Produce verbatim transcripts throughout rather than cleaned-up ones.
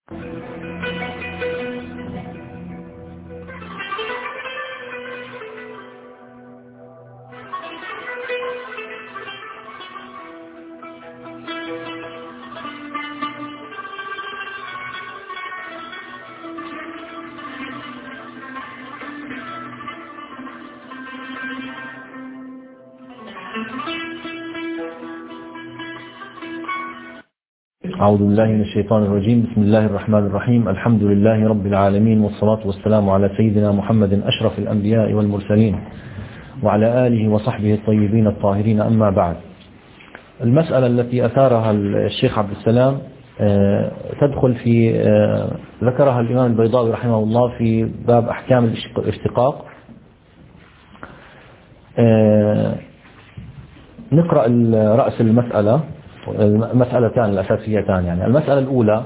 أعوذ بالله من الشيطان الرجيم. بسم الله الرحمن الرحيم. الحمد لله رب العالمين، والصلاة والسلام على سيدنا محمد أشرف الأنبياء والمرسلين وعلى آله وصحبه الطيبين الطاهرين، أما بعد. المسألة التي أثارها الشيخ عبد السلام تدخل في ذكرها الإمام البيضاوي رحمه الله في باب أحكام الاشتقاق. نقرأ رأس المسألة، المسألتان الأساسيتان. يعني المسألة الأولى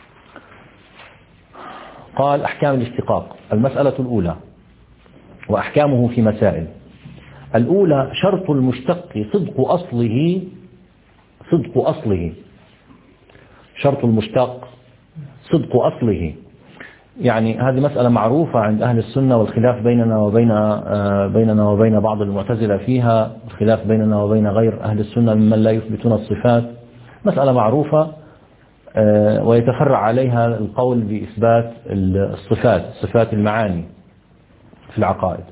قال أحكام الاشتقاق. المسألة الأولى وأحكامه في مسائل. الأولى: شرط المشتق صدق أصله صدق أصله شرط المشتق صدق أصله. يعني هذه مسألة معروفة عند أهل السنة، والخلاف بيننا وبين بيننا وبين بعض المعتزلة فيها، الخلاف بيننا وبين غير أهل السنة ممن لا يثبتون الصفات. مسألة معروفة ويتفرع عليها القول بإثبات الصفات، صفات المعاني في العقائد.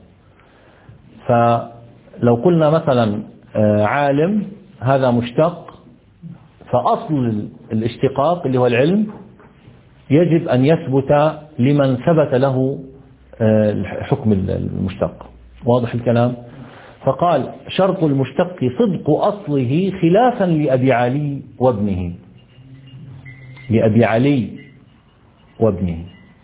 فلو قلنا مثلا عالم هذا مشتق، فأصل الاشتقاق اللي هو العلم يجب أن يثبت لمن ثبت له حكم المشتق. واضح الكلام؟ فقال: شرط المشتق صدق أصله خلافا لأبي علي وابنه لأبي علي وابنه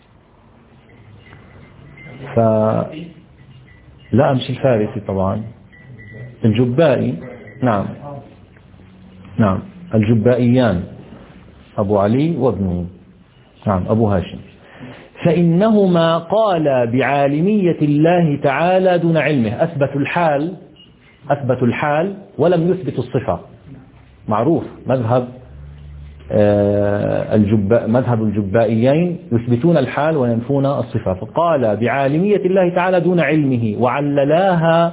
ف لا مش الفارسي طبعا، الجبائي. نعم نعم الجبائيان، أبو علي وابنه، نعم أبو هاشم. فإنهما قالا بعالمية الله تعالى دون علمه. أثبتوا الحال أثبتوا الحال ولم يثبتوا الصفة. معروف مذهب الجباء مذهب الجبائيين، يثبتون الحال وينفون الصفة. فقال بعالمية الله تعالى دون علمه، وعللاها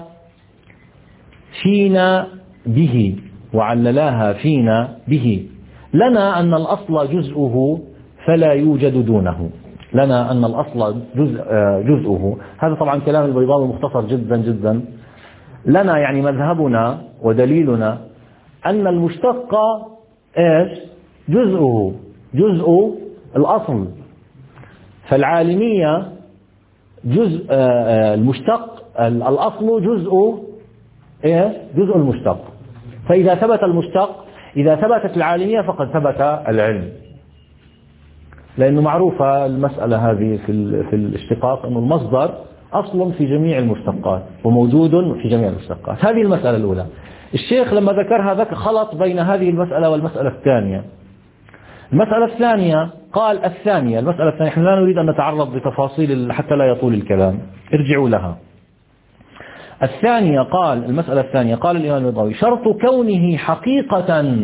فينا به وعللاها فينا به لنا أن الأصل جزءه فلا يوجد دونه. لنا أن الأصل جزء جزءه. هذا طبعا كلام البيضاوي مختصر جدا جدا. لنا يعني مذهبنا ودليلنا أن المشتق إيش؟ جزءه، جزء الأصل. فالعالمية جزء المشتق، الأصل جزء إيش؟ جزء المشتق. فإذا ثبت المشتق، إذا ثبتت العالمية فقد ثبت العلم. لأنه معروفة المسألة هذه في في الاشتقاق، أنه المصدر أصل في جميع المشتقات وموجود في جميع المشتقات. هذه المسألة الأولى. الشيخ لما ذكرها ذكر خلط بين هذه المسألة والمسألة الثانية. المسألة الثانية قال الثانية المسألة الثانية نحن لا نريد أن نتعرض لتفاصيل حتى لا يطول الكلام، ارجعوا لها. الثانية قال المسألة الثانية قال الإمام البيضاوي: شرط كونه حقيقة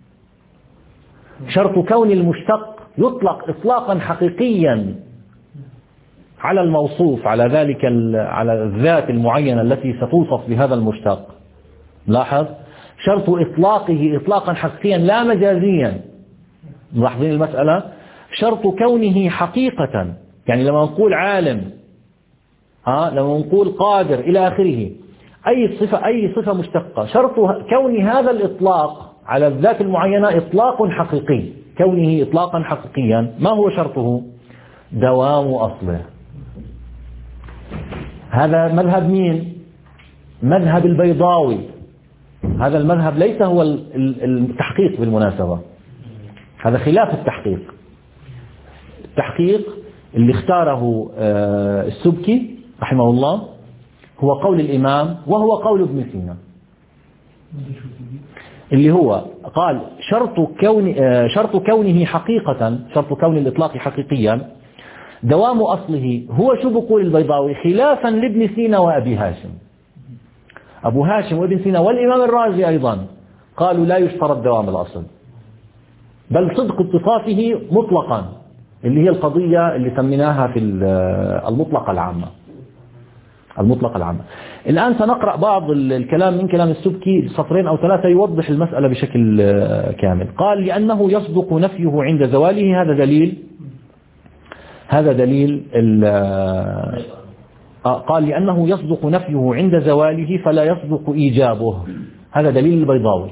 شرط كون المشتق يطلق إطلاقا حقيقيا على الموصوف، على ذلك على الذات المعينة التي ستوصف بهذا المشتق. لاحظ، شرط إطلاقه إطلاقا حقيقيا لا مجازيا. ملاحظين المسألة؟ شرط كونه حقيقة، يعني لما نقول عالم، ها لما نقول قادر إلى آخره، أي صفة أي صفة مشتقة، شرط كون هذا الإطلاق على الذات المعينة إطلاق حقيقي. كونه إطلاقا حقيقيا، ما هو شرطه؟ دوام أصله. هذا مذهب مين؟ مذهب البيضاوي. هذا المذهب ليس هو التحقيق بالمناسبة، هذا خلاف التحقيق. التحقيق اللي اختاره السبكي رحمه الله هو قول الإمام، وهو قول ابن سينا، اللي هو قال شرط كون شرط كونه حقيقة، شرط كون الإطلاق حقيقيا دوام أصله. هو شو بقول البيضاوي؟ خلافا لابن سينا وأبي هاشم. أبو هاشم وابن سينا والإمام الرازي أيضا قالوا لا يشترط دوام الأصل، بل صدق اتصافه مطلقا. اللي هي القضية اللي سميناها في المطلقة العامة. المطلقة العامة. الآن سنقرأ بعض الكلام من كلام السبكي سطرين أو ثلاثة يوضح المسألة بشكل كامل. قال لأنه يصدق نفيه عند زواله، هذا دليل هذا دليل قال لأنه يصدق نفيه عند زواله فلا يصدق إيجابه، هذا دليل البيضاوي.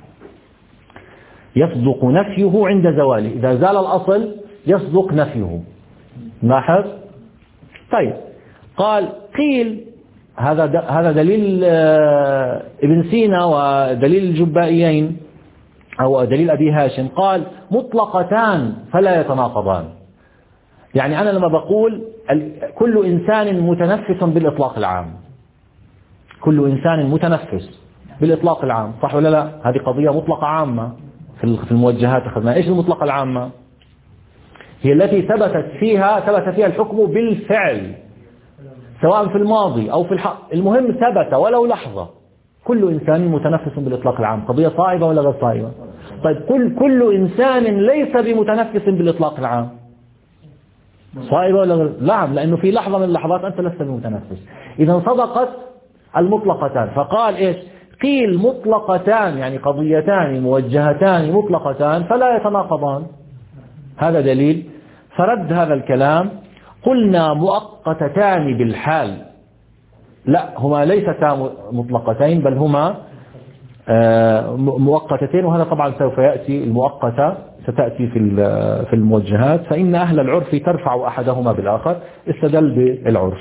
يصدق نفيه عند زواله، إذا زال الأصل يصدق نفيه. لاحظ. طيب قال قيل هذا هذا دليل ابن سينا ودليل الجبائيين أو دليل أبي هاشم، قال مطلقتان فلا يتناقضان. يعني أنا لما بقول كل إنسان متنفس بالإطلاق العام، كل إنسان متنفس بالإطلاق العام، صح ولا لا؟ هذه قضية مطلقة عامة في الموجهات أخذنا. إيش المطلقة العامة؟ هي التي ثبتت فيها ثبت فيها الحكم بالفعل، سواء في الماضي أو في الحق، المهم ثبت ولو لحظة. كل إنسان متنفس بالإطلاق العام، قضية صائبة ولا غير صائبة؟ طيب كل كل إنسان ليس بمتنفس بالإطلاق العام، صائبة ولا غير؟ نعم، لأنه في لحظة من اللحظات أنت لست بمتنفس. إذا صدقت المطلقتان. فقال إيش؟ قيل مطلقتان يعني قضيتان موجهتان مطلقتان فلا يتناقضان، هذا دليل. فرد هذا الكلام، قلنا مؤقتتان بالحال، لا هما ليستا مطلقتين بل هما مؤقتتين، وهذا طبعا سوف يأتي، المؤقتة ستأتي في في الموجهات. فإن أهل العرف ترفع أحدهما بالآخر، استدل بالعرف.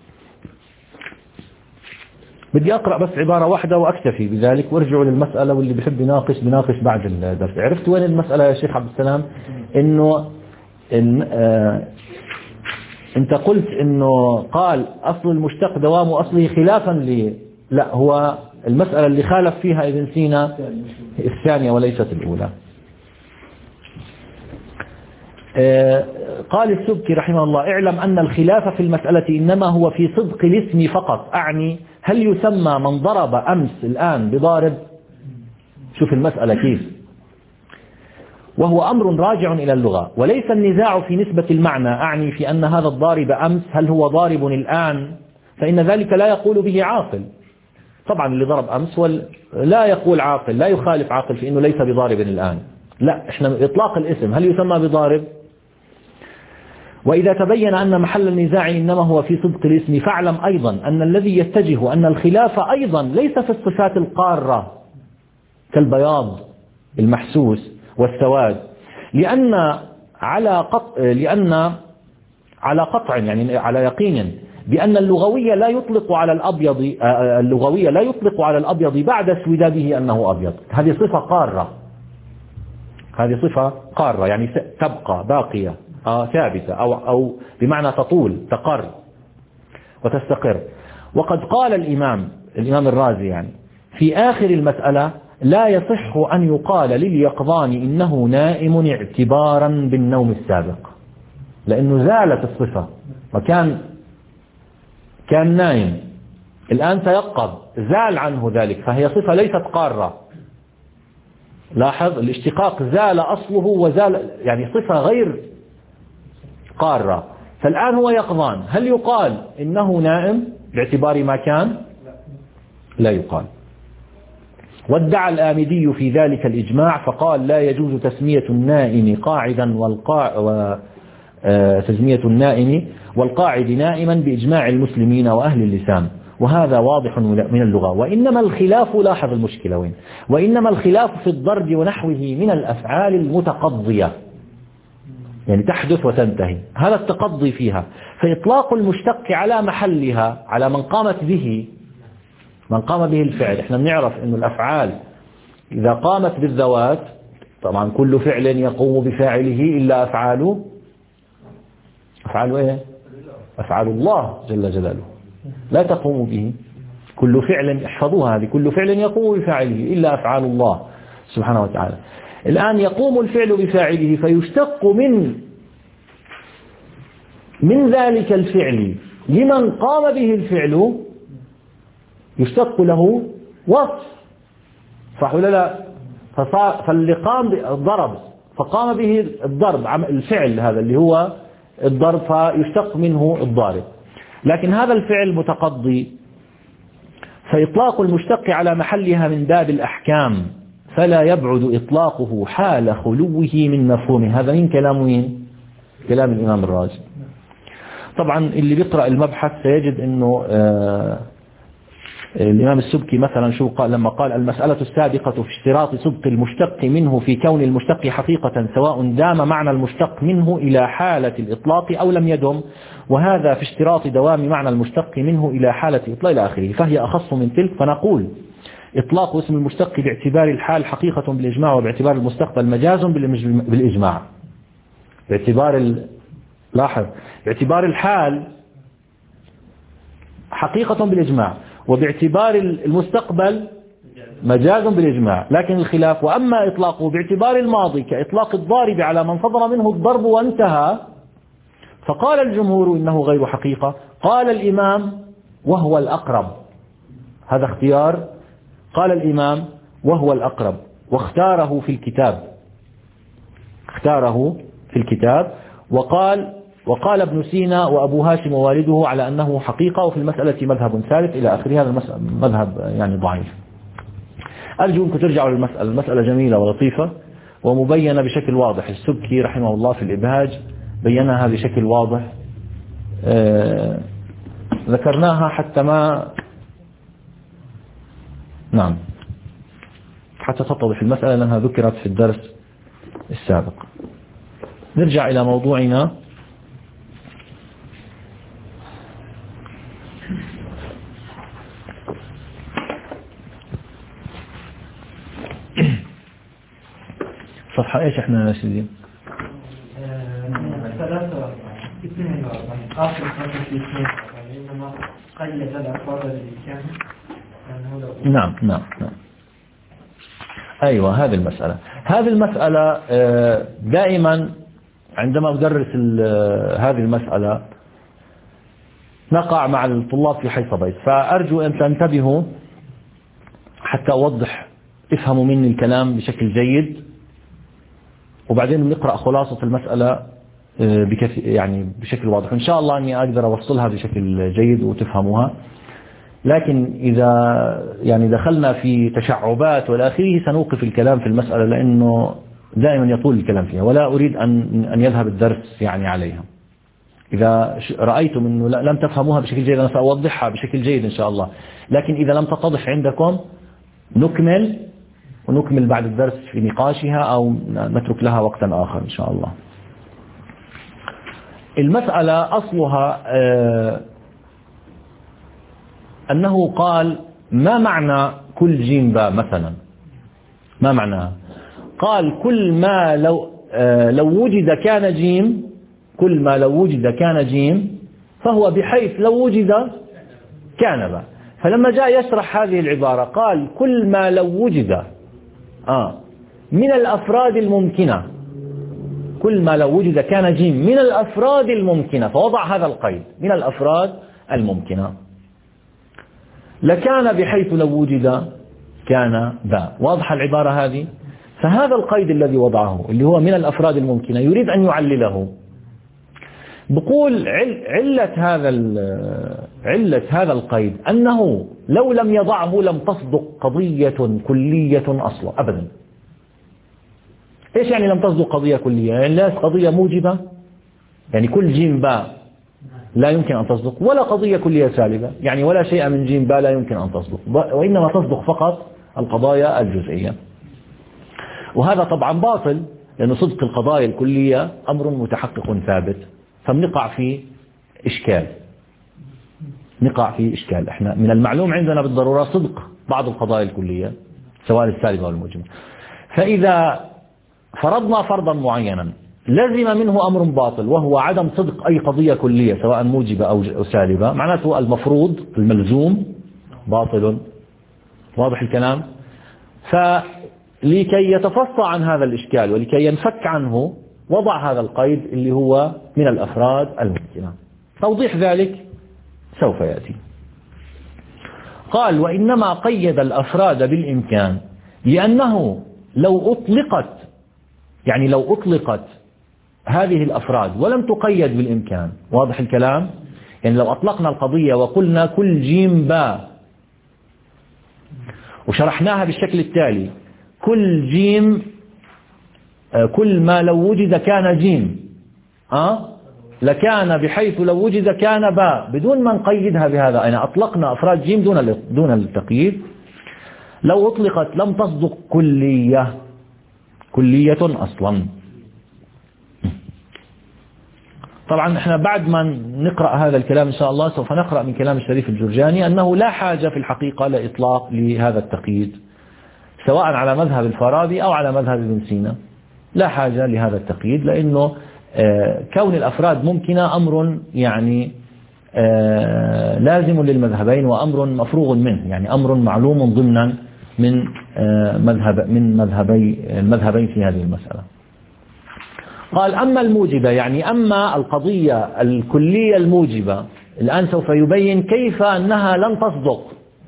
بدي أقرأ بس عبارة واحدة وأكتفي بذلك، وارجعوا للمسألة، واللي بيحب يناقش بناقش بعد الدرس. عرفت وين المسألة يا شيخ عبد السلام؟ إنه إن آه أنت قلت إنه قال أصل المشتق دوام أصله خلافا لي، لا هو المسألة اللي خالف فيها ابن سينا الثانية وليست الأولى. آه قال السبكي رحمه الله: اعلم أن الخلاف في المسألة إنما هو في صدق الاسم فقط. أعني هل يسمى من ضرب أمس الآن بضارب؟ شوف المسألة كيف، وهو أمر راجع إلى اللغة، وليس النزاع في نسبة المعنى. أعني في أن هذا الضارب أمس هل هو ضارب الآن، فإن ذلك لا يقول به عاقل. طبعا اللي ضرب أمس لا يقول عاقل، لا يخالف عاقل في أنه ليس بضارب الآن، لا إحنا إطلاق الاسم هل يسمى بضارب. وإذا تبين أن محل النزاع إنما هو في صدق الاسم، فاعلم أيضا أن الذي يتجه أن الخلاف أيضا ليس في الصفات القارة كالبياض المحسوس والسواد، لأن على قطع لأن على قطع يعني على يقين بأن اللغوية لا يطلق على الأبيض اللغوية لا يطلق على الأبيض بعد اسوداده أنه أبيض. هذه صفة قارة، هذه صفة قارة يعني تبقى باقية آه ثابتة، أو أو بمعنى تطول تقر وتستقر. وقد قال الإمام الإمام الرازي يعني في آخر المسألة: لا يصح أن يقال لليقظان إنه نائم اعتبارا بالنوم السابق، لأنه زالت الصفة، وكان كان نايم الآن تيقظ، زال عنه ذلك، فهي صفة ليست قارة. لاحظ الاشتقاق، زال أصله وزال يعني صفة غير قارة. فالآن هو يقظان، هل يقال إنه نائم باعتبار ما كان؟ لا يقال. وادعى الآمدي في ذلك الإجماع، فقال: لا يجوز تسمية النائم قاعدا والقاع وتسمية النائم والقاعد نائما بإجماع المسلمين وأهل اللسان، وهذا واضح من اللغة. وإنما الخلاف، لاحظ المشكلة وين، وإنما الخلاف في الضرب ونحوه من الأفعال المتقضية، يعني تحدث وتنتهي، هذا التقضي فيها. فإطلاق المشتق على محلها، على من قامت به من قام به الفعل. احنا بنعرف أن الأفعال إذا قامت بالذوات، طبعا كل فعل يقوم بفاعله إلا أفعاله أفعال إيه؟ أفعال الله جل جلاله لا تقوم به. كل فعل، احفظوها هذه، كل فعل يقوم بفاعله إلا أفعال الله سبحانه وتعالى. الآن يقوم الفعل بفاعله، فيشتق من من ذلك الفعل لمن قام به الفعل، يشتق له وصف، صح ولا لا؟ فاللي قام ضرب فقام به الضرب، الفعل هذا اللي هو الضرب، فيشتق منه الضارب. لكن هذا الفعل متقضي، فإطلاق المشتق على محلها من باب الأحكام، فلا يبعد إطلاقه حال خلوه من مفهومه. هذا من كلام مين؟ كلام الإمام الرازي. طبعا اللي بيقرأ المبحث سيجد أنه آه الإمام السبكي مثلا شو قال لما قال: المسألة السابقة في اشتراط صدق المشتق منه في كون المشتق حقيقة، سواء دام معنى المشتق منه إلى حالة الإطلاق أو لم يدم، وهذا في اشتراط دوام معنى المشتق منه إلى حالة إطلاق إلى آخره، فهي أخص من تلك. فنقول: إطلاق اسم المشتق باعتبار الحال حقيقة بالإجماع، وباعتبار المستقبل مجاز بالإجماع. باعتبار ال... لاحظ، باعتبار الحال حقيقة بالإجماع، وباعتبار المستقبل مجاز بالإجماع. لكن الخلاف: وأما إطلاقه باعتبار الماضي كإطلاق الضارب على من صدر منه الضرب وانتهى، فقال الجمهور إنه غير حقيقة. قال الإمام: وهو الأقرب. هذا اختيار، قال الإمام: وهو الأقرب، واختاره في الكتاب، اختاره في الكتاب وقال وقال ابن سينا وأبو هاشم ووالده على أنه حقيقة، وفي المسألة مذهب ثالث إلى آخره. هذا مذهب يعني ضعيف. أرجو أنكم ترجعوا للمسألة، المسألة جميلة ولطيفة ومبينة بشكل واضح. السبكي رحمه الله في الإبهاج بينها بشكل واضح، آه ذكرناها حتى ما نعم حتى تتضح المسألة لأنها ذكرت في الدرس السابق. نرجع إلى موضوعنا. صفحة ايش احنا ناسيين؟ ثلاثة اثنين وأربعين آخر خطوة في اثنين وأربعين إنما قيد الأفراد بالإمكان. نعم نعم نعم أيوة هذه المسألة. هذه المسألة دائما عندما أدرس هذه المسألة نقع مع الطلاب في حيث بيت، فأرجو أن تنتبهوا حتى أوضح، افهموا مني الكلام بشكل جيد، وبعدين نقرأ خلاصة المسألة يعني بشكل واضح. إن شاء الله أني أقدر أوصلها بشكل جيد وتفهموها. لكن إذا يعني دخلنا في تشعبات والآخره سنوقف الكلام في المسألة، لأنه دائما يطول الكلام فيها ولا أريد أن أن يذهب الدرس يعني عليها. إذا رأيتم أنه لم تفهموها بشكل جيد أنا سأوضحها بشكل جيد إن شاء الله، لكن إذا لم تتضح عندكم نكمل ونكمل بعد الدرس في نقاشها أو نترك لها وقتا آخر إن شاء الله. المسألة أصلها آه أنه قال: ما معنى كل جيم باء مثلا؟ ما معناها؟ قال: كل ما لو آه لو وجد كان جيم، كل ما لو وجد كان جيم فهو بحيث لو وجد كان باء. فلما جاء يشرح هذه العبارة قال: كل ما لو وجد آه من الأفراد الممكنة، كل ما لو وجد كان جيم من الأفراد الممكنة، فوضع هذا القيد من الأفراد الممكنة، لكان بحيث لو وجد كان باء. واضحة العبارة هذه؟ فهذا القيد الذي وضعه اللي هو من الأفراد الممكنة يريد أن يعلله. بقول علة هذا علة هذا القيد أنه لو لم يضعه لم تصدق قضية كلية أصلا أبدا. إيش يعني لم تصدق قضية كلية؟ يعني لا قضية موجبة، يعني كل جيم باء لا يمكن أن تصدق، ولا قضية كلية سالبة، يعني ولا شيء من جيم باء لا يمكن أن تصدق، وإنما تصدق فقط القضايا الجزئية. وهذا طبعا باطل، لأن صدق القضايا الكلية أمر متحقق ثابت، فبنقع في إشكال نقع في إشكال. إحنا من المعلوم عندنا بالضرورة صدق بعض القضايا الكلية سواء السالبة والموجبة، فإذا فرضنا فرضا معينا لزم منه أمر باطل وهو عدم صدق أي قضية كلية سواء موجبة أو سالبة، معناته المفروض الملزوم باطل. واضح الكلام؟ فلكي يتفصى عن هذا الإشكال ولكي ينفك عنه وضع هذا القيد اللي هو من الأفراد الممكنة. توضيح ذلك سوف يأتي. قال: وإنما قيد الأفراد بالإمكان لأنه لو أطلقت يعني لو أطلقت هذه الأفراد ولم تقيد بالإمكان، واضح الكلام؟ يعني لو أطلقنا القضية وقلنا كل جيم باء وشرحناها بالشكل التالي: كل جيم كل ما لو وجد كان جيم أه؟ لكان بحيث لو وجد كان باء، بدون ما نقيدها بهذا، يعني أطلقنا أفراد جيم دون دون التقييد. لو أطلقت لم تصدق كلية كلية أصلا. طبعا احنا بعد ما نقرأ هذا الكلام إن شاء الله سوف نقرأ من كلام الشريف الجرجاني أنه لا حاجة في الحقيقة لإطلاق لهذا التقييد، سواء على مذهب الفارابي أو على مذهب ابن سينا، لا حاجة لهذا التقييد، لأنه كون الأفراد ممكنة أمر يعني لازم للمذهبين وأمر مفروغ منه، يعني أمر معلوم ضمنا من مذهب من مذهبي المذهبين في هذه المسألة. قال: أما الموجبة، يعني أما القضية الكلية الموجبة، الآن سوف يبين كيف أنها لن تصدق،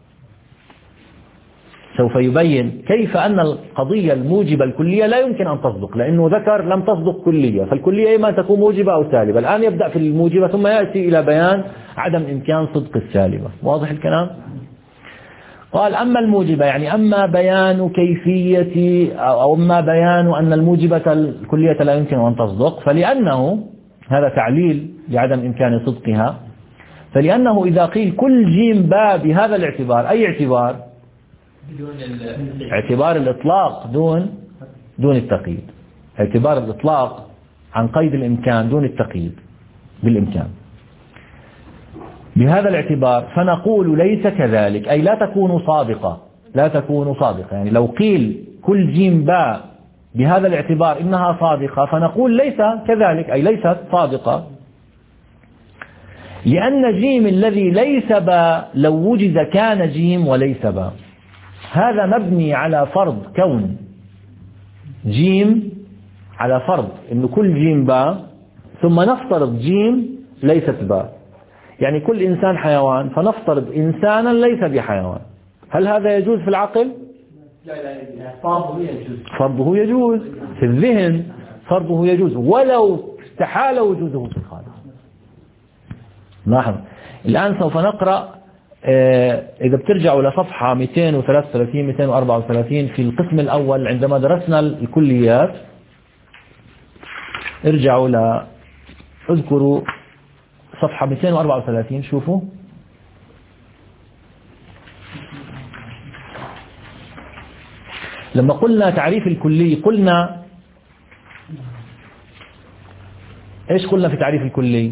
سوف يبين كيف أن القضية الموجبة الكلية لا يمكن أن تصدق، لأنه ذكر لم تصدق كلية، فالكلية إما تكون موجبة أو سالبة. الآن يبدأ في الموجبة ثم يأتي إلى بيان عدم إمكان صدق السالبة، واضح الكلام؟ قال: أما الموجبة، يعني أما بيان كيفية أو أما بيان أن الموجبة الكلية لا يمكن أن تصدق، فلأنه هذا تعليل لعدم إمكان صدقها، فلأنه إذا قيل كل جيم باء بهذا الاعتبار، أي اعتبار؟ اعتبار الإطلاق دون دون التقييد، اعتبار الإطلاق عن قيد الإمكان دون التقييد بالإمكان. بهذا الاعتبار فنقول ليس كذلك، أي لا تكون صادقة، لا تكون صادقة. يعني لو قيل كل جيم باء بهذا الاعتبار إنها صادقة، فنقول ليس كذلك، أي ليست صادقة، لأن جيم الذي ليس باء لو وجد كان جيم وليس باء. هذا مبني على فرض كون جيم، على فرض أن كل جيم باء، ثم نفترض جيم ليست باء. يعني كل إنسان حيوان، فنفترض إنسانا ليس بحيوان. هل هذا يجوز في العقل؟ لا لا لا، فرضه يجوز، فرضه يجوز في الذهن، فرضه يجوز ولو استحال وجوده في الخارج. لاحظ الآن سوف نقرأ، إذا بترجعوا لصفحة مئتين وثلاثة وثلاثين مئتين وأربعة وثلاثين في القسم الأول عندما درسنا الكليات، ارجعوا ل اذكروا صفحة مئتين وأربعة وثلاثين، شوفوا لما قلنا تعريف الكلي، قلنا ايش قلنا في تعريف الكلي؟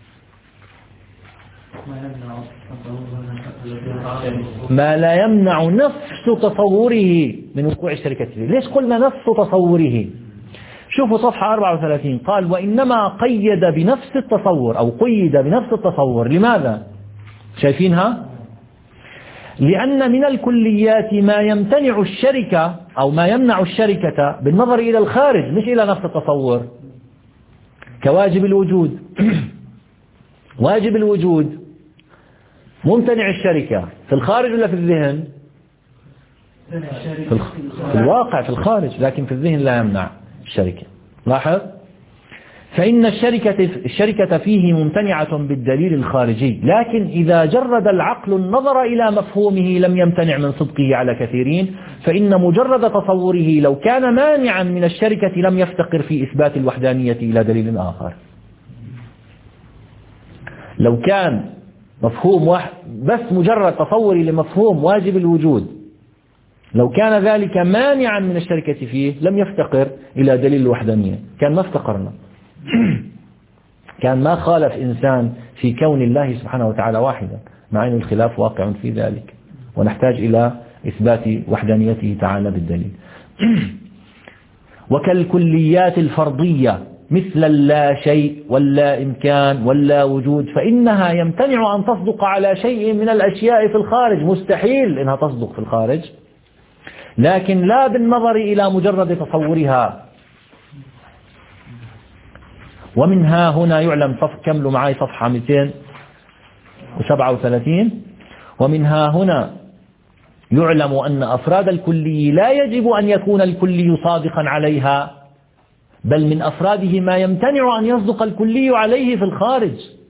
ما لا يمنع نفس تصوره من وقوع الشركة فيه. ليش قلنا نفس تصوره؟ شوفوا صفحة أربعة وثلاثين، قال: وإنما قيد بنفس التصور أو قيد بنفس التصور. لماذا؟ شايفينها؟ لأن من الكليات ما يمتنع الشركة أو ما يمنع الشركة بالنظر إلى الخارج مش إلى نفس التصور، كواجب الوجود. واجب الوجود ممتنع الشركة في الخارج ولا في الذهن؟ في الواقع في الخارج، لكن في الذهن لا يمنع الشركة. لاحظ، فإن الشركة الشركة فيه ممتنعة بالدليل الخارجي، لكن إذا جرد العقل النظر إلى مفهومه لم يمتنع من صدقه على كثيرين، فإن مجرد تصوره لو كان مانعا من الشركة لم يفتقر في إثبات الوحدانية إلى دليل آخر. لو كان مفهوم واحد بس، مجرد تصوري لمفهوم واجب الوجود، لو كان ذلك مانعا من الشركة فيه لم يفتقر إلى دليل الوحدانية، كان ما افتقرنا، كان ما خالف إنسان في كون الله سبحانه وتعالى واحدا، مع أن الخلاف واقع في ذلك، ونحتاج إلى إثبات وحدانيته تعالى بالدليل. وكالكليات الفرضية مثل اللا شيء واللا إمكان واللا وجود، فإنها يمتنع أن تصدق على شيء من الأشياء في الخارج، مستحيل إنها تصدق في الخارج، لكن لا بالنظر إلى مجرد تصورها. ومنها هنا يعلم، صف كملوا معي صفحة مئتين وسبعة وثلاثين، ومنها هنا يعلم أن أفراد الكلي لا يجب أن يكون الكلي صادقا عليها، بل من أفراده ما يمتنع أن يصدق الكلي عليه في الخارج،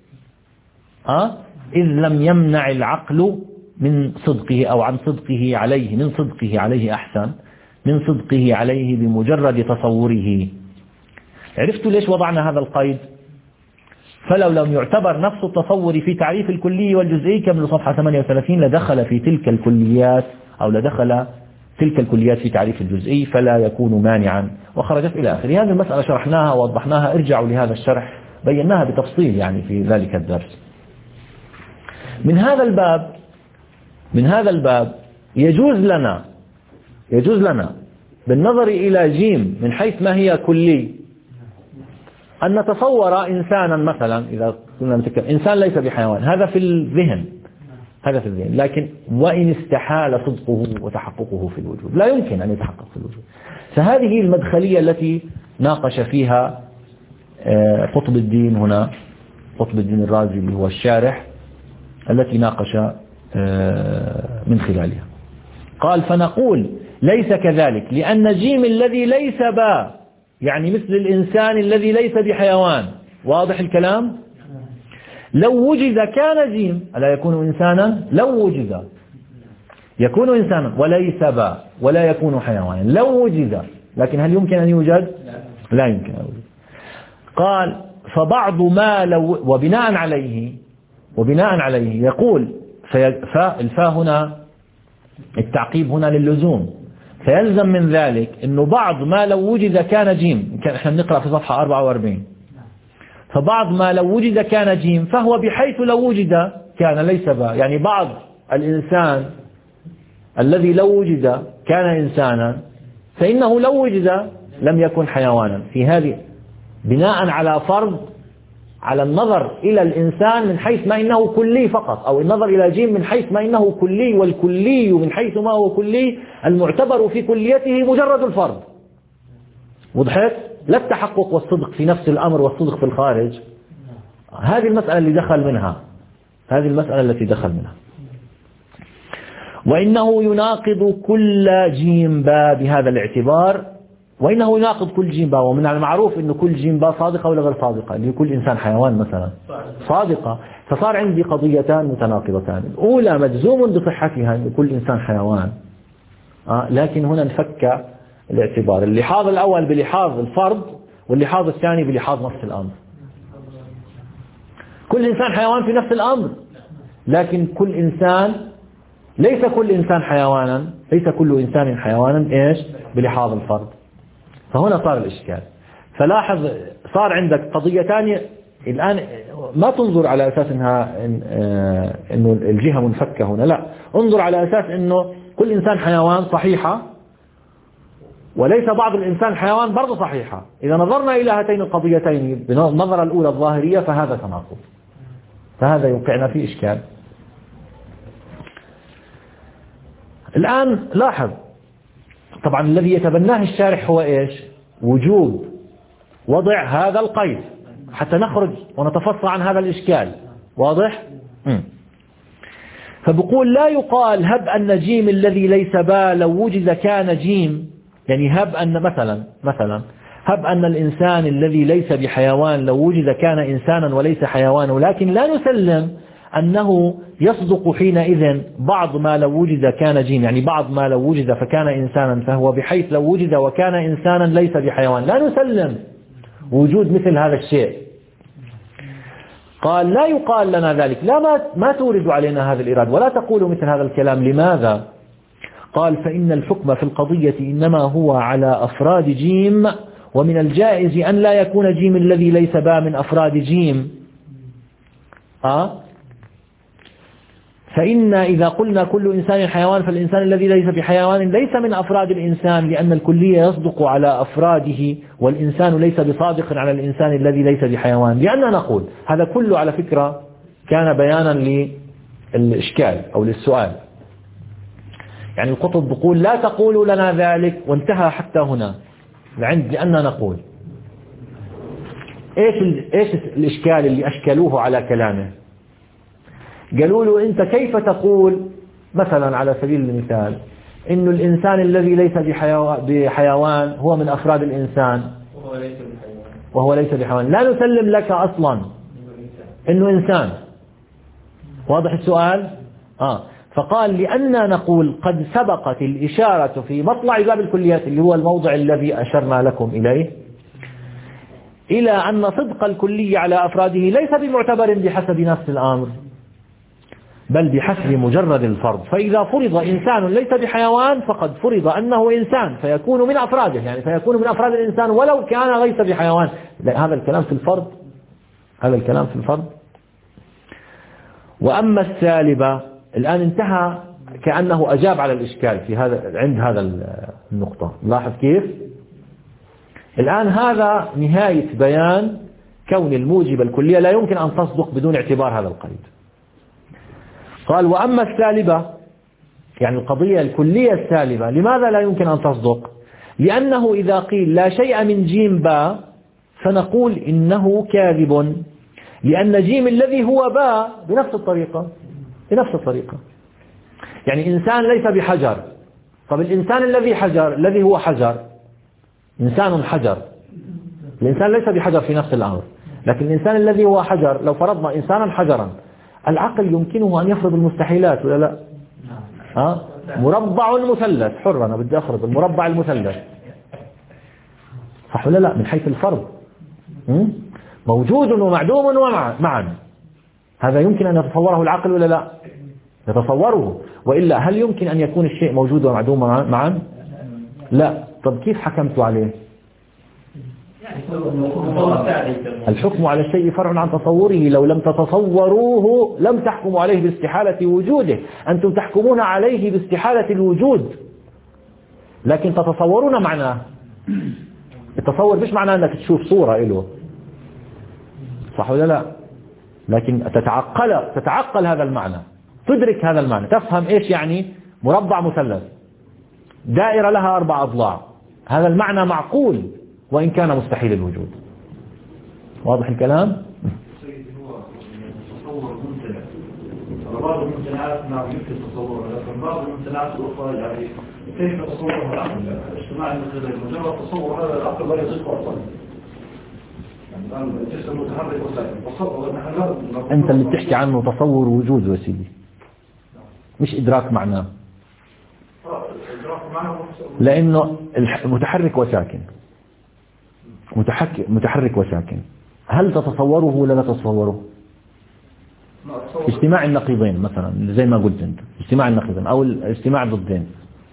أه؟ إذ لم يمنع العقل من صدقه أو عن صدقه عليه، من صدقه عليه أحسن، من صدقه عليه بمجرد تصوره. عرفتوا ليش وضعنا هذا القيد؟ فلو لم يعتبر نفس التصور في تعريف الكلي والجزئي كم صفحة ثمانية وثلاثين لدخل في تلك الكليات أو لدخل تلك الكليات في تعريف الجزئي فلا يكون مانعا، وخرجت إلى آخره. هذه المسألة شرحناها ووضحناها، ارجعوا لهذا الشرح بيناها بتفصيل يعني في ذلك الدرس. من هذا الباب من هذا الباب يجوز لنا يجوز لنا بالنظر إلى جيم من حيث ما هي كلي أن نتصور إنسانا مثلا، إذا كنا نتكلم إنسان ليس بحيوان، هذا في الذهن هذا في الذهن لكن وإن استحال صدقه وتحققه في الوجود لا يمكن أن يتحقق في الوجود. فهذه المدخلية التي ناقش فيها قطب الدين هنا، قطب الدين الرازي اللي هو الشارح، التي ناقش من خلالها. قال فنقول ليس كذلك، لأن جيم الذي ليس با يعني مثل الإنسان الذي ليس بحيوان، واضح الكلام؟ لو وجد كان جيم، ألا يكون إنسانا؟ لو وجد يكون إنسانا وليس با ولا يكون حيوانا، لو وجد، لكن هل يمكن أن يوجد؟ لا يمكن أن يوجد. قال فبعض ما لو، وبناء عليه وبناء عليه يقول فالفاء هنا التعقيب هنا للزوم، فيلزم من ذلك أنه بعض ما لو وجد كان جيم، كان احنا بنقرأ في صفحة أربعة وأربعين، فبعض ما لو وجد كان جيم فهو بحيث لو وجد كان ليس با، يعني بعض الإنسان الذي لو وجد كان إنسانا فإنه لو وجد لم يكن حيوانا. في هذه بناء على فرض على النظر إلى الإنسان من حيث ما إنه كلي فقط، أو النظر إلى جيم من حيث ما إنه كلي، والكلي من حيث ما هو كلي المعتبر في كليته مجرد الفرض. وضحت؟ لا التحقق والصدق في نفس الأمر والصدق في الخارج. هذه المسألة اللي دخل منها هذه المسألة التي دخل منها وإنه يناقض كل جيم با بهذا الاعتبار، وإنه يناقض كل جيم با، ومن المعروف أن كل جيم با صادقة ولا غير صادقة، اللي كل إنسان حيوان مثلا صادقة. فصار عندي قضيتان متناقضتان، الأولى مجزوم بصحتها أن كل إنسان حيوان، آه لكن هنا نفك الاعتبار، اللحاظ الأول بلحاظ الفرض واللحاظ الثاني بلحاظ نفس الأمر. كل إنسان حيوان في نفس الأمر، لكن كل إنسان ليس كل إنسان حيوانا، ليس كل إنسان حيوانا إيش بلحاظ الفرض. فهنا صار الإشكال. فلاحظ صار عندك قضيتان الآن، ما تنظر على أساس إنها إنه الجهة منفكة هنا، لا، انظر على أساس إنه كل إنسان حيوان صحيحة، وليس بعض الإنسان حيوان برضه صحيحة. إذا نظرنا إلى هاتين القضيتين بالنظرة الأولى الظاهرية فهذا تناقض، فهذا يوقعنا في إشكال. الآن لاحظ طبعا الذي يتبناه الشارح هو إيش؟ وجوب وضع هذا القيد حتى نخرج ونتفصل عن هذا الإشكال. واضح؟ م. فبقول لا يقال هب أن جيم الذي ليس با لو وجد كان جيم، يعني هب أن مثلا مثلا هب أن الإنسان الذي ليس بحيوان لو وجد كان إنسانا وليس حيوانا، ولكن لا نسلم أنه يصدق حينئذ بعض ما لو وجد كان جيم، يعني بعض ما لو وجد فكان إنسانا فهو بحيث لو وجد وكان إنسانا ليس بحيوان، لا نسلم وجود مثل هذا الشيء. قال لا يقال لنا ذلك، لا ما, ما تورد علينا هذا الإرادة ولا تقول مثل هذا الكلام. لماذا؟ قال فإن الحكم في القضية إنما هو على أفراد جيم، ومن الجائز أن لا يكون جيم الذي ليس با من أفراد جيم. أه؟ فإن إذا قلنا كل إنسان حيوان فالإنسان الذي ليس بحيوان ليس من أفراد الإنسان، لأن الكلية يصدق على أفراده، والإنسان ليس بصادق على الإنسان الذي ليس بحيوان. لأننا نقول هذا كله على فكرة كان بيانا للإشكال أو للسؤال. يعني القطب بقول لا تقولوا لنا ذلك، وانتهى حتى هنا لعند لأننا نقول إيش, إيش الإشكال اللي أشكلوه على كلامه. قالوا له أنت كيف تقول مثلا على سبيل المثال إنه الإنسان الذي ليس بحيوان هو من أفراد الإنسان، وهو ليس بحيوان، لا نسلم لك أصلا إنه إنسان. واضح السؤال؟ آه فقال لأننا نقول قد سبقت الإشارة في مطلع باب الكليات اللي هو الموضع الذي أشرنا لكم إليه إلى أن صدق الكلي على أفراده ليس بمعتبر بحسب نفس الأمر، بل بحسب مجرد الفرض. فإذا فرض إنسان ليس بحيوان فقد فرض أنه إنسان فيكون من أفراده، يعني فيكون من أفراد الإنسان ولو كان ليس بحيوان. هذا الكلام في الفرض، هذا الكلام في الفرض. وأما السالبة الآن انتهى كأنه أجاب على الإشكال في هذا عند هذا النقطة. لاحظ كيف الآن هذا نهاية بيان كون الموجب الكلية لا يمكن أن تصدق بدون اعتبار هذا القيد. قال وأما السالبة يعني القضية الكلية السالبة لماذا لا يمكن أن تصدق؟ لأنه إذا قيل لا شيء من جيم باء فنقول إنه كاذب، لأن جيم الذي هو باء بنفس الطريقة بنفس الطريقة يعني إنسان ليس بحجر. طب الإنسان الذي حجر الذي هو حجر إنسان حجر، الإنسان ليس بحجر في نفس الأمر، لكن الإنسان الذي هو حجر لو فرضنا إنسانا حجرا العقل يمكنه أن يفرض المستحيلات ولا لا؟ ها؟ مربع مثلث حر، أنا بدي أفرض المربع المثلث صح ولا لا؟ من حيث الفرض موجود ومعدوم معا، هذا يمكن أن يتصوره العقل ولا لا؟ يتصوره، وإلا هل يمكن أن يكون الشيء موجود ومعدوم معا؟ لا. طب كيف حكمت عليه؟ الحكم على الشيء فرع عن تصوره، لو لم تتصوروه لم تحكموا عليه باستحالة وجوده، أنتم تحكمون عليه باستحالة الوجود لكن تتصورون معناه. التصور مش معناه أنك تشوف صورة له صح ولا لا، لكن تتعقل تتعقل هذا المعنى، تدرك هذا المعنى، تفهم إيش يعني مربع مثلث دائرة لها أربع أضلاع، هذا المعنى معقول وإن كان مستحيل الوجود. واضح الكلام؟ سيدي هو تصور ممتنع، بعض الممتنعات نعم يمكن تصورها، لكن بعض الممتنعات الأخرى يعني كيف تصورها العقل؟ اجتماع المثلين مجرد تصور هذا العقل لا يصدق أصلا. يعني الآن الجسم متحرك وساكن، تصور نحن لا أنت اللي بتحكي عنه تصور وجود يا سيدي، مش إدراك معناه، لأنه المتحرك وساكن متحرك وساكن هل تتصوره ولا لا تتصوره؟ اجتماع النقيضين مثلا زي ما قلت انت، اجتماع النقيضين او الاجتماع ضدين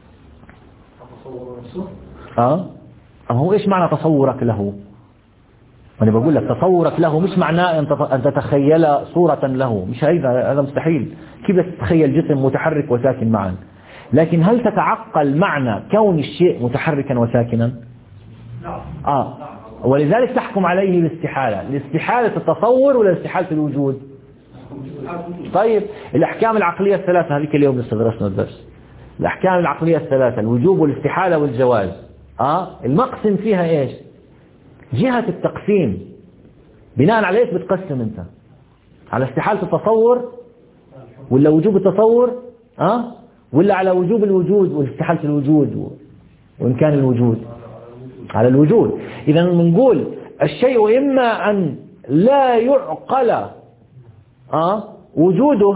اه هو ايش معنى تصورك له؟ انا بقول لك تصورك له مش معناه ان تتخيل صورة له، مش هذا هذا مستحيل. كيف تتخيل جسم متحرك وساكن معا؟ لكن هل تتعقل معنى كون الشيء متحركا وساكنا؟ اه ولذلك تحكم عليه باستحالة، لاستحالة التصور ولا استحالة الوجود؟ طيب الأحكام العقلية الثلاثة هذيك اليوم لسه درسنا الدرس، الأحكام العقلية الثلاثة الوجوب والاستحالة والجواز، اه المقسم فيها ايش؟ جهة التقسيم، بناء على ايش بتقسم انت؟ على استحالة التصور ولا وجوب التصور؟ اه ولا على وجوب الوجود واستحالة الوجود وإمكان الوجود؟ على الوجود. إذا بنقول الشيء إما أن لا يعقل آه وجوده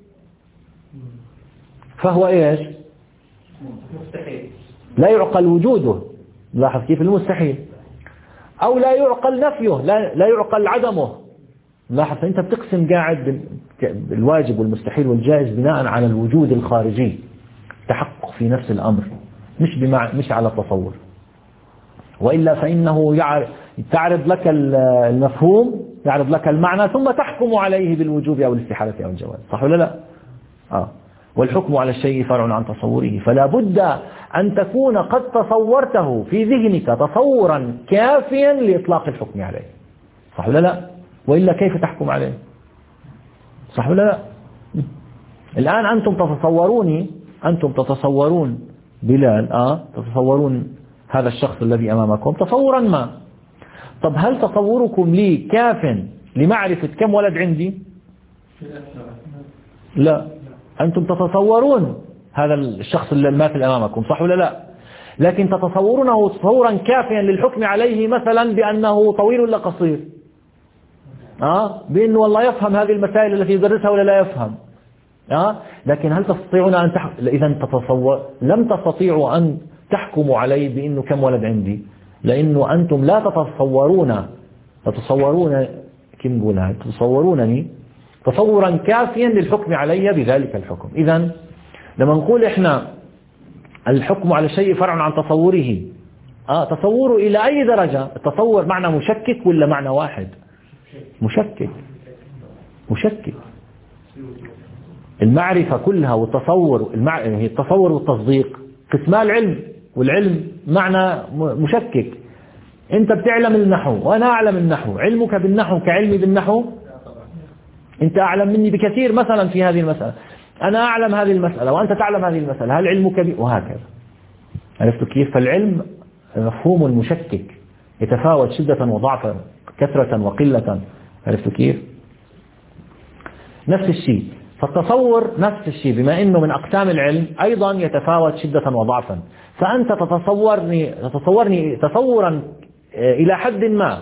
فهو إيش؟ مستحيل، لا يعقل وجوده، لاحظ كيف المستحيل، أو لا يعقل نفيه، لا, لا يعقل عدمه. لاحظ أنت بتقسم قاعد بالواجب والمستحيل والجائز بناء على الوجود الخارجي، تحقق في نفس الأمر، مش بمع... مش على التصور، وإلا فإنه يعرض تعرض لك المفهوم، يعرض لك المعنى ثم تحكم عليه بالوجوب أو الاستحالة أو الجواز، صح ولا لا؟ آه. والحكم على الشيء فرع عن تصوره، فلا بد أن تكون قد تصورته في ذهنك تصورا كافيا لإطلاق الحكم عليه، صح ولا لا؟ وإلا كيف تحكم عليه؟ صح ولا لا؟ الآن أنتم تتصوروني أنتم تتصورون بلال آه تتصورون هذا الشخص الذي أمامكم تصورا ما. طب هل تصوركم لي كاف لمعرفة كم ولد عندي؟ لا. أنتم تتصورون هذا الشخص الماثل أمامكم، صح ولا لا؟ لكن تتصورونه تصورا كافيا للحكم عليه مثلا بأنه طويل ولا قصير، آه بأنه والله يفهم هذه المسائل التي يدرسها ولا لا يفهم، آه لكن هل تستطيعون أن تح... إذا تتصور لم تستطيعوا أن تحكموا عليه بأنه كم ولد عندي، لأنه أنتم لا تتصورون تتصورون كم نقولها تتصورونني تصورا كافيا للحكم علي بذلك الحكم. إذا لما نقول إحنا الحكم على الشيء فرع عن تصوره، آه تصوره إلى أي درجة؟ التصور معنى مشكك ولا معنى واحد؟ مشكك مشكك. المعرفة كلها والتصور المع... هي التصور والتصديق قسمان العلم، والعلم معنى مشكك. أنت بتعلم النحو وأنا أعلم النحو، علمك بالنحو كعلمي بالنحو؟ أنت أعلم مني بكثير مثلا في هذه المسألة، أنا أعلم هذه المسألة وأنت تعلم هذه المسألة، هل علمك بي؟ وهكذا. عرفتوا كيف؟ فالعلم مفهوم مشكك يتفاوت شدة وضعفا، كثرة وقلة. عرفتوا كيف؟ نفس الشيء فالتصور نفس الشيء، بما أنه من أقسام العلم أيضا يتفاوت شدة وضعفا. فأنت تتصورني تتصورني تصورا إلى حد ما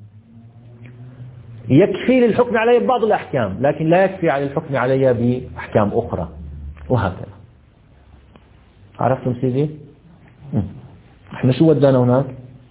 يكفي للحكم علي ببعض الأحكام، لكن لا يكفي على الحكم علي بأحكام أخرى، وهكذا. عرفتم سيدي؟ احنا شو ودانا هناك؟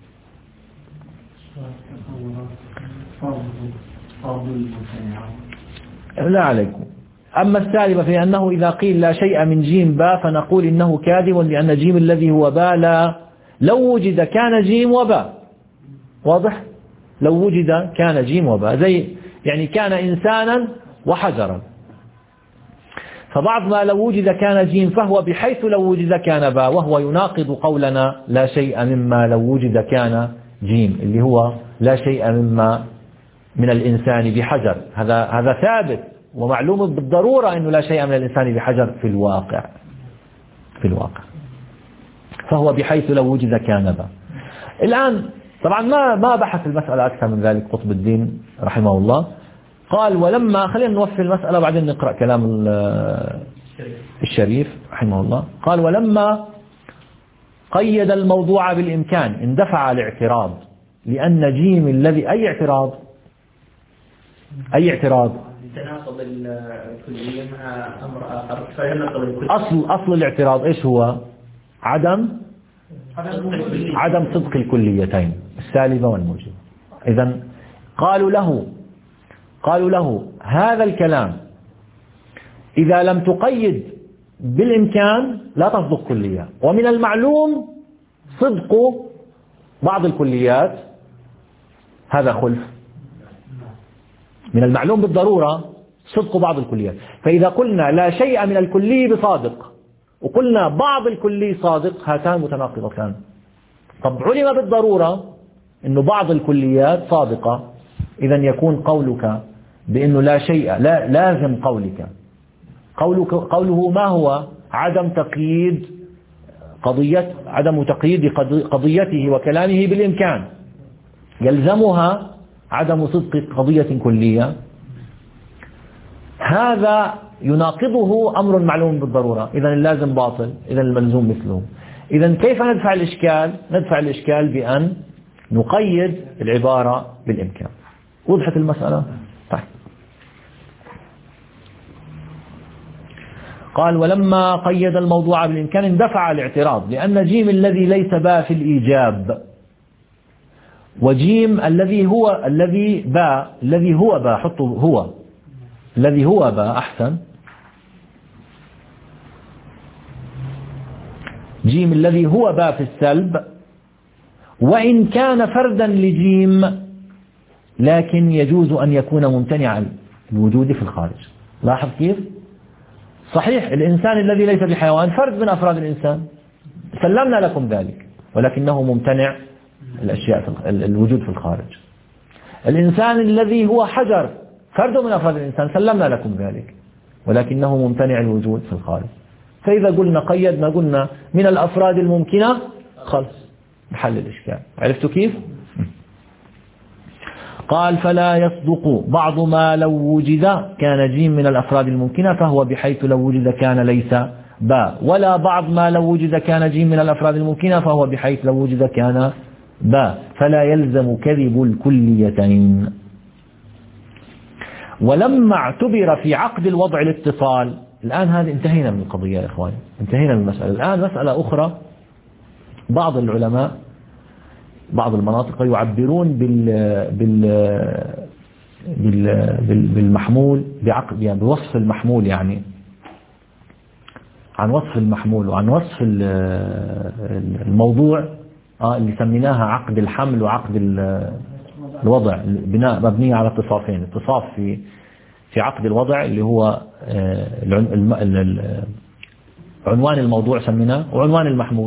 لا عليكم. أما السالبة في أنه إذا قيل لا شيء من جيم باء فنقول إنه كاذب، لأن جيم الذي هو باء لا لو وجد كان جيم وباء. واضح؟ لو وجد كان جيم وباء، زي يعني كان إنسانا وحجرا. فبعض ما لو وجد كان جيم فهو بحيث لو وجد كان باء، وهو يناقض قولنا لا شيء مما لو وجد كان جيم، اللي هو لا شيء مما من الإنسان بحجر. هذا هذا ثابت ومعلوم بالضرورة أنه لا شيء من الإنسان بحجر في الواقع في الواقع فهو بحيث لو وجد كان باء. الآن طبعا ما ما بحث المسألة أكثر من ذلك قطب الدين رحمه الله. قال ولما خلينا نوفي المسألة وبعدين نقرأ كلام الشريف رحمه الله. قال ولما قيد الموضوع بالإمكان اندفع الاعتراض، لأن جيم الذي أي اعتراض أي اعتراض تناقض الكلية مع أمر آخر فينقض الكلية. أصل أصل الاعتراض إيش هو؟ عدم عدم صدق الكليتين السالبة والموجبة. إذن قالوا له قالوا له هذا الكلام إذا لم تقيد بالإمكان لا تصدق كلية، ومن المعلوم صدق بعض الكليات هذا خلف. من المعلوم بالضرورة صدق بعض الكليات. فإذا قلنا لا شيء من الكلي بصادق وقلنا بعض الكلي صادق، هاتان متناقضتان. طب علم بالضرورة أنه بعض الكليات صادقة، إذا يكون قولك بأنه لا شيء لا لازم قولك قولك قوله ما هو؟ عدم تقييد قضية عدم تقييد قضيته وكلامه بالإمكان، يلزمها عدم صدق قضية كلية. هذا يناقضه أمر معلوم بالضرورة، إذا اللازم باطل، إذا الملزوم مثله. إذا كيف ندفع الإشكال؟ ندفع الإشكال بأن نقيد العبارة بالإمكان. وضحت المسألة؟ طيب. قال ولما قيد الموضوع بالإمكان اندفع الاعتراض، لأن جيم الذي ليس باء في الإيجاب، وجيم الذي هو الذي باء الذي هو باء حطوا هو الذي هو باء أحسن جيم الذي هو باء في السلب، وإن كان فردا لجيم لكن يجوز أن يكون ممتنع الوجود في الخارج. لاحظ كيف؟ صحيح الإنسان الذي ليس بحيوان فرد من أفراد الإنسان، سلمنا لكم ذلك، ولكنه ممتنع الأشياء في الوجود في الخارج. الإنسان الذي هو حجر فرد من أفراد الإنسان، سلمنا لكم ذلك، ولكنه ممتنع الوجود في الخارج. فإذا قلنا قيدنا قلنا من الأفراد الممكنة خلص محل الإشكال. عرفتوا كيف؟ قال فلا يصدق بعض ما لو وجد كان جيم من الأفراد الممكنة، فهو بحيث لو وجد كان ليس باء، ولا بعض ما لو وجد كان جيم من الأفراد الممكنة فهو بحيث لو وجد كان باء، فلا يلزم كذب الكليتين. ولما اعتبر في عقد الوضع الاتصال، الآن هذه انتهينا من القضية يا إخواني، انتهينا من المسألة. الآن مسألة أخرى، بعض العلماء بعض المناطق يعبرون بال بال بال بالمحمول بعقد، يعني بوصف المحمول، يعني عن وصف المحمول وعن وصف الموضوع اللي سميناها عقد الحمل وعقد الوضع، بناء مبنية على اتصافين، اتصاف في في عقد الوضع اللي هو عنوان الموضوع سميناه، وعنوان المحمول،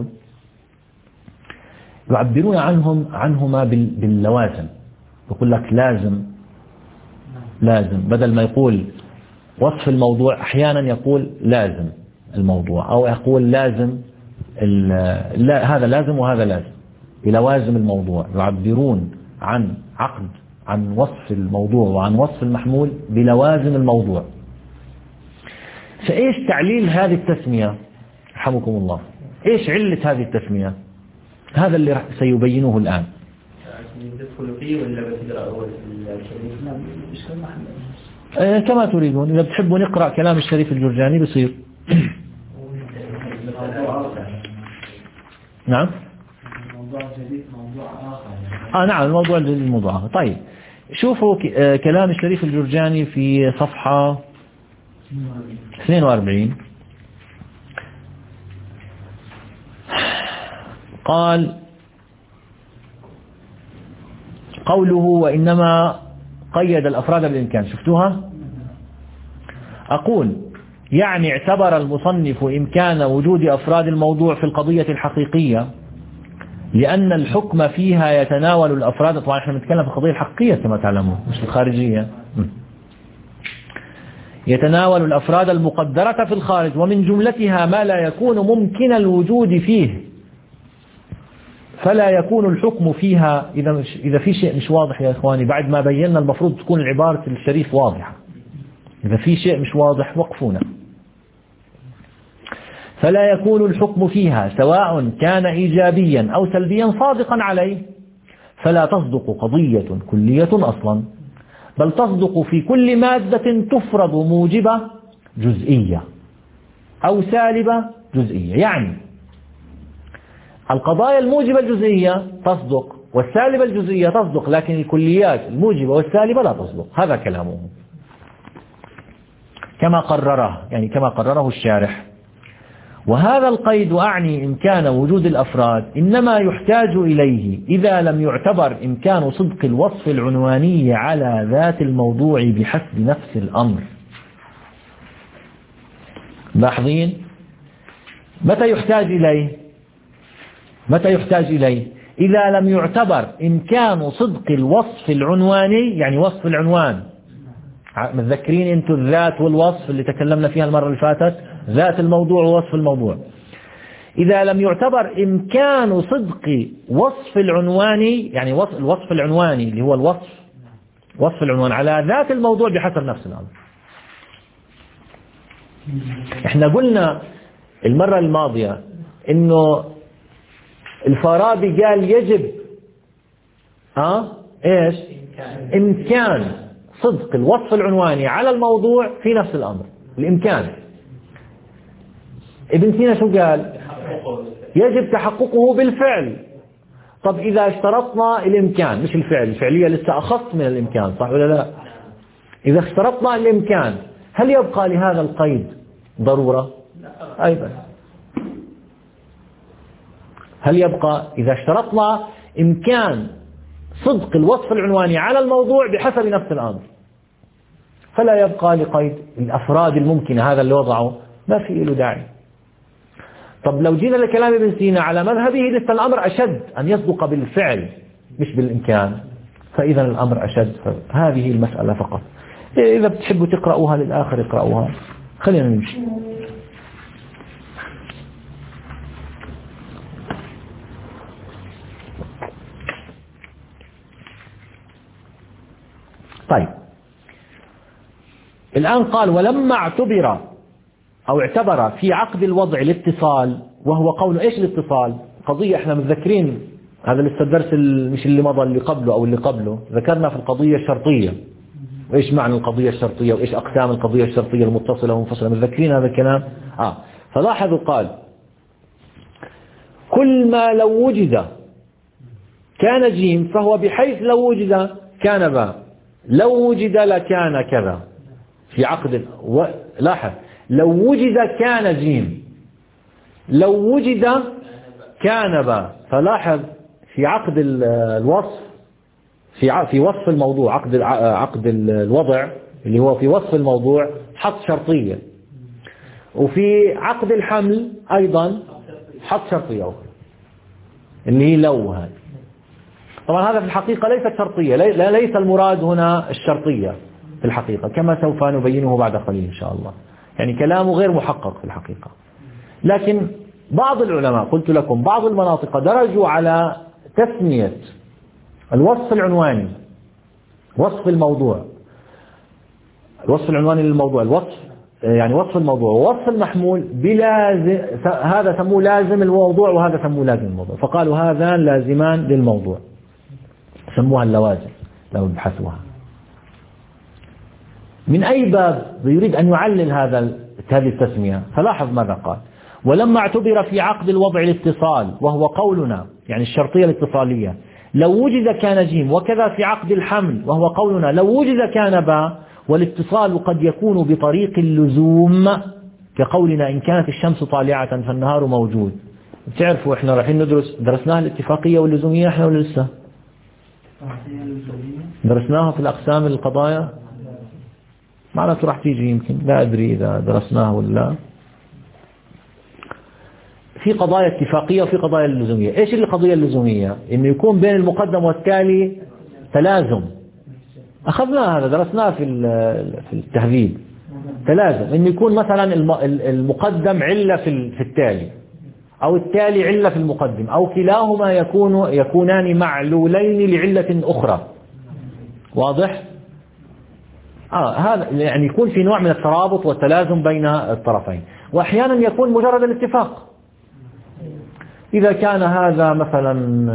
يعبرون عنهم عنهما باللوازم. يقول لك لازم لازم بدل ما يقول وصف الموضوع أحيانا يقول لازم الموضوع، أو يقول لازم لا هذا لازم وهذا لازم، بلوازم الموضوع. يعبرون عن عقد عن وصف الموضوع وعن وصف المحمول بلوازم الموضوع. فإيش تعليل هذه التسمية رحمكم الله؟ إيش علة هذه التسمية؟ هذا اللي سيبينه الآن. آه كما تريدون، إذا بتحبوا نقرأ كلام الشريف الجرجاني بصير. نعم. موضوع جديد موضوع آخر. آه نعم الموضوع الجديد موضوع آخر. طيب شوفوا آه كلام الشريف الجرجاني في صفحة اثنين وأربعين. قال قوله وإنما قيد الأفراد بالإمكان، شفتوها؟ أقول يعني اعتبر المصنف إمكان وجود أفراد الموضوع في القضية الحقيقية لأن الحكم فيها يتناول الأفراد. طبعا احنا نتكلم في القضية الحقيقية كما تعلمون مش الخارجية. يتناول الأفراد المقدرة في الخارج، ومن جملتها ما لا يكون ممكن الوجود فيه، فلا يكون الحكم فيها. إذا إذا في شيء مش واضح يا إخواني، بعد ما بينا المفروض تكون العبارة الشريف واضحة. إذا في شيء مش واضح وقفونا. فلا يكون الحكم فيها سواء كان إيجابيا أو سلبيا صادقا عليه، فلا تصدق قضية كلية أصلا، بل تصدق في كل مادة تفرض موجبة جزئية أو سالبة جزئية. يعني القضايا الموجبة الجزئية تصدق والسالبة الجزئية تصدق، لكن الكليات الموجبة والسالبة لا تصدق. هذا كلامه كما قرره، يعني كما قرره الشارح. وهذا القيد أعني إمكان وجود الأفراد إنما يحتاج إليه إذا لم يعتبر إمكان صدق الوصف العنواني على ذات الموضوع بحسب نفس الأمر. لاحظين متى يحتاج إليه؟ متى يحتاج إليه؟ إذا لم يعتبر إمكان صدق الوصف العنواني، يعني وصف العنوان. متذكرين أنتم الذات والوصف اللي تكلمنا فيها المرة اللي فاتت، ذات الموضوع ووصف الموضوع. إذا لم يعتبر إمكان صدق وصف العنواني، يعني الوصف العنواني اللي هو الوصف وصف العنوان على ذات الموضوع بحسب نفس الأمر. احنا قلنا المرة الماضية إنه الفارابي قال يجب ها ايش إمكان صدق الوصف العنواني على الموضوع في نفس الأمر، الإمكان. ابن سينا شو قال؟ يجب تحققه بالفعل. طب إذا اشترطنا الإمكان مش الفعل، الفعلية لسه أخص من الإمكان، صح ولا لا؟ إذا اشترطنا الإمكان هل يبقى لهذا القيد ضرورة؟ أيضا هل يبقى إذا اشترطنا إمكان صدق الوصف العنواني على الموضوع بحسب نفس الأمر، فلا يبقى لقيد الأفراد الممكنة، هذا اللي وضعه ما في له داعي. طب لو جينا لكلام ابن سينا على مذهبه لسه الأمر أشد، أن يصدق بالفعل مش بالإمكان، فإذا الأمر أشد. فهذه المسألة فقط. إذا بتحبوا تقرأوها للآخر اقرأوها، خلينا نمشي. طيب الآن قال ولما اعتبر أو اعتبر في عقد الوضع الاتصال، وهو قول إيش الاتصال؟ قضية احنا متذكرين هذا لسه الدرس مش اللي مضى اللي قبله أو اللي قبله، ذكرنا في القضية الشرطية وإيش معنى القضية الشرطية وإيش أقسام القضية الشرطية المتصلة والمنفصلة، متذكرين هذا الكلام؟ آه فلاحظوا قال كل ما لو وجد كان جيم فهو بحيث لو وجد كان باء، لو وجد لكان كذا في عقد و... لاحظ لو وجد كان جيم، لو وجد كان باء. فلاحظ في عقد الوصف في في وصف الموضوع، عقد عقد الوضع اللي هو في وصف الموضوع حط شرطية، وفي عقد الحمل أيضا حط شرطية أخرى اللي هي لو. هذا طبعا هذا في الحقيقة ليست شرطية، ليس المراد هنا الشرطية في الحقيقة كما سوف نبينه بعد قليل إن شاء الله، يعني كلامه غير محقق في الحقيقة. لكن بعض العلماء قلت لكم بعض المناطق درجوا على تسمية الوصف العنواني وصف الموضوع، الوصف العنواني للموضوع الوصف يعني وصف الموضوع ووصف المحمول بلازم، هذا سموه لازم الموضوع وهذا سموه لازم الموضوع، فقالوا هذان لازمان للموضوع سموها اللوازم لو بحثوها. من أي باب يريد أن يعلل هذا هذه التسمية؟ فلاحظ ماذا قال: ولما اعتبر في عقد الوضع الاتصال وهو قولنا يعني الشرطية الاتصالية لو وجد كان جيم، وكذا في عقد الحمل وهو قولنا لو وجد كان باء، والاتصال قد يكون بطريق اللزوم كقولنا إن كانت الشمس طالعة فالنهار موجود. بتعرفوا إحنا رايحين ندرس درسناها الاتفاقية واللزومية إحنا ولا لسه؟ درسناها في الأقسام القضايا معناته راح تيجي يمكن، لا أدري إذا درسناها ولا. في قضايا اتفاقية وفي قضايا اللزومية. إيش القضية اللزومية؟ إنه يكون بين المقدم والتالي تلازم. أخذنا هذا درسناه في في التهذيب. تلازم إنه يكون مثلا المقدم علة في التالي أو التالي علة في المقدم أو كلاهما يكون يكونان معلولين لعلة أخرى. واضح؟ آه هذا يعني يكون في نوع من الترابط والتلازم بين الطرفين. وأحيانا يكون مجرد الاتفاق. إذا كان هذا مثلا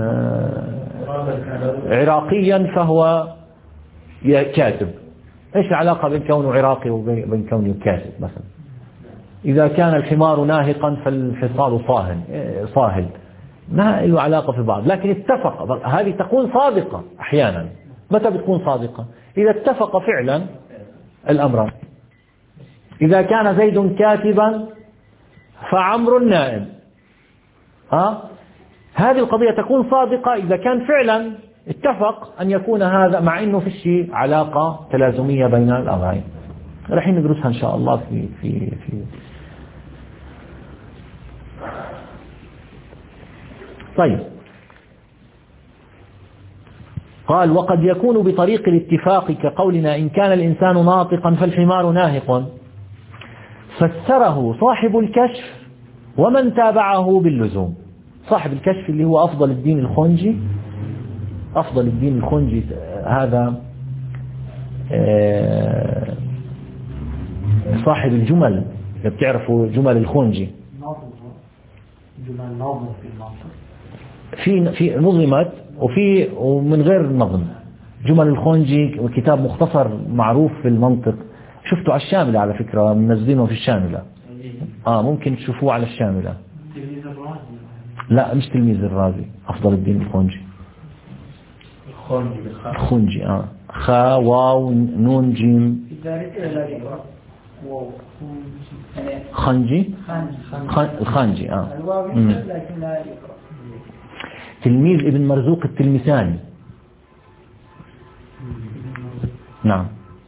عراقيا فهو كاتب، إيش العلاقة بين كونه عراقي وبين كونه كاتب مثلا؟ إذا كان الحمار ناهقا فالحصان صاهل صاهل ما له علاقة في بعض، لكن اتفق. هذه تكون صادقة أحيانا. متى بتكون صادقة؟ إذا اتفق فعلا الأمران. إذا كان زيد كاتبا فعمر نائم، ها هذه القضية تكون صادقة إذا كان فعلا اتفق أن يكون هذا، مع إنه في شيء علاقة تلازمية بين الأمرين. رح ندرسها إن شاء الله في في في طيب. قال: وقد يكون بطريق الاتفاق كقولنا إن كان الإنسان ناطقا فالحمار ناهق، فسره صاحب الكشف ومن تابعه باللزوم. صاحب الكشف اللي هو أفضل الدين الخنجي، أفضل الدين الخنجي هذا صاحب الجمل، بتعرفوا جمل الخنجي جمل نظم في المنطق، في في نظمت وفي ومن غير نظم. جمل الخنجي وكتاب مختصر معروف في المنطق، شفته على الشاملة على فكرة، منزلينه في الشاملة. آه ممكن تشوفوه على الشاملة. تلميذ الرازي؟ لا مش تلميذ الرازي، أفضل الدين الخنجي. الخنجي بالخاء. الخنجي آه خا واو نون جيم. خنجي الخنجي آه تلميذ ابن مرزوق التلمساني. نعم.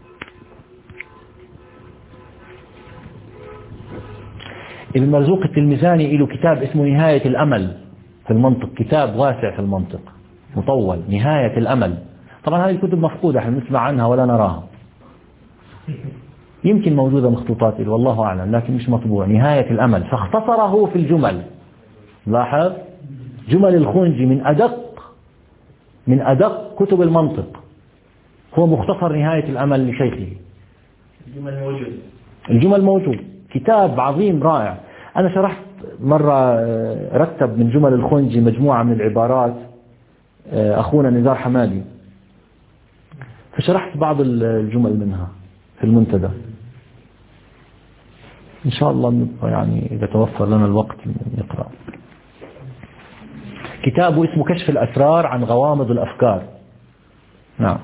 ابن مرزوق التلمساني له كتاب اسمه نهاية الأمل في المنطق، كتاب واسع في المنطق مطول، نهاية الأمل. طبعا هذه الكتب مفقودة، احنا نسمع عنها ولا نراها، يمكن موجودة مخطوطات والله أعلم، لكن مش مطبوع. نهاية الأمل، فاختصره في الجمل. لاحظ جمل الخنجي من أدق من أدق كتب المنطق، هو مختصر نهاية الأمل لشيخه. الجمل موجود، الجمل موجود كتاب عظيم رائع. أنا شرحت مرة، رتب من جمل الخنجي مجموعة من العبارات أخونا نزار حمادي، فشرحت بعض الجمل منها في المنتدى. إن شاء الله يعني إذا توفر لنا الوقت نقرأ. كتابه اسمه كشف الأسرار عن غوامض الأفكار. نعم.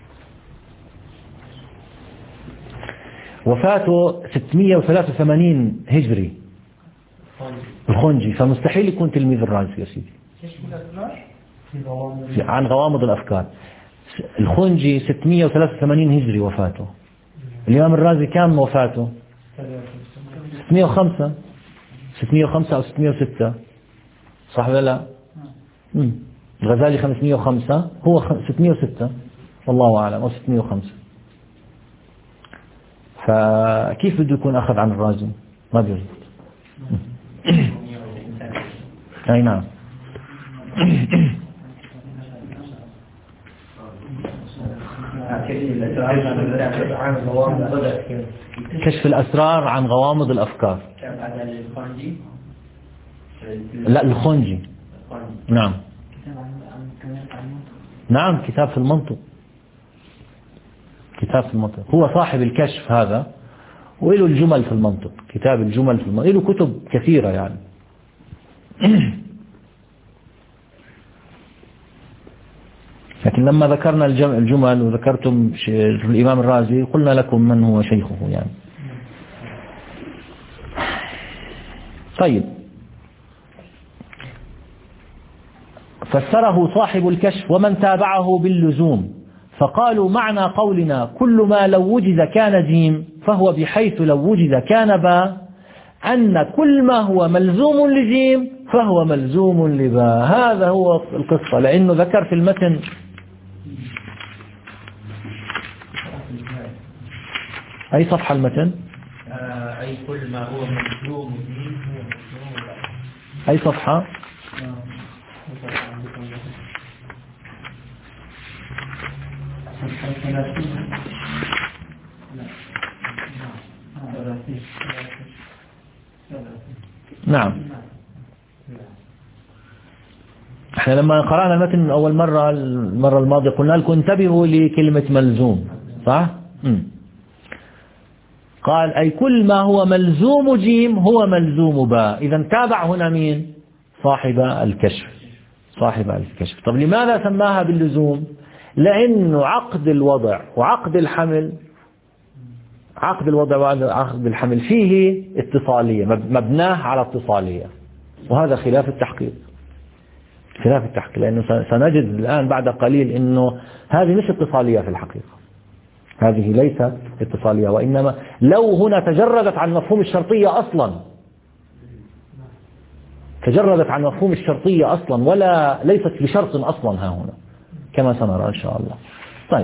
وفاته ستمئة وثلاثة وثمانين هجري الخنجي، فمستحيل يكون تلميذ الرازي يا سيدي. عن غوامض الأفكار. الخنجي ستمئة وثلاثة وثمانين هجري وفاته. الإمام الرازي كم وفاته؟ ستمئة وخمسة ستمئة وخمسة أو ستمئة وستة، صح ولا لا؟ مم. الغزالي خمسمئة وخمسة، هو ستمئة وستة والله أعلم، أو ستمئة وخمسة. فكيف بده يكون أخذ عن الرازي؟ ما بيزبط. أي نعم. كشف الأسرار عن غوامض الأفكار. لا الخنجي. نعم نعم كتاب في المنطق، كتاب في المنطق. هو صاحب الكشف هذا، وله الجمل في المنطق، كتاب الجمل في المنطق، له كتب كثيرة يعني. لكن لما ذكرنا الجمل وذكرتم الإمام الرازي قلنا لكم من هو شيخه يعني. طيب، فسره صاحب الكشف ومن تابعه باللزوم، فقالوا معنى قولنا كل ما لو وجد كان جيم فهو بحيث لو وجد كان با، أن كل ما هو ملزوم لجيم فهو ملزوم لبا. هذا هو القصة، لأنه ذكر في المتن أي صفحة المتن؟ أي كل ما هو ملزوم جيم أي صفحة؟ نعم. احنا لما قرأنا المتن أول مرة المرة الماضية قلنا لكم انتبهوا لكلمة ملزوم، صح؟ مم. قال أي كل ما هو ملزوم جيم هو ملزوم باء. إذا تابع هنا مين؟ صاحب الكشف، صاحب الكشف. طب لماذا سماها باللزوم؟ لأنه عقد الوضع وعقد الحمل، عقد الوضع وعقد الحمل فيه اتصالية، مبناه على اتصالية، وهذا خلاف التحقيق، خلاف التحقيق. لأنه سنجد الآن بعد قليل أنه هذه مش اتصالية في الحقيقة، هذه ليست اتصالية، وإنما لو هنا تجردت عن مفهوم الشرطية أصلا، تجردت عن مفهوم الشرطية أصلا، ولا ليست بشرط أصلا ها هنا كما سنرى إن شاء الله. طيب،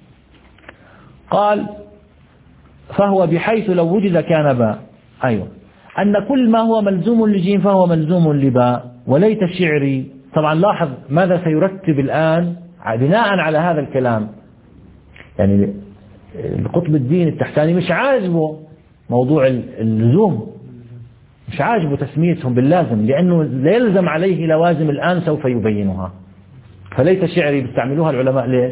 قال فهو بحيث لو وجد كان باء، أيوة، أن كل ما هو ملزوم لجيم فهو ملزوم لباء. وليت الشعري، طبعا لاحظ ماذا سيرتب الآن بناء على هذا الكلام. يعني القطب الدين التحتاني مش عاجبه موضوع اللزوم، مش عاجبه تسميتهم باللازم، لأنه لا يلزم عليه لوازم الآن سوف يبينها. فليت شعري بيستعملوها العلماء ليش؟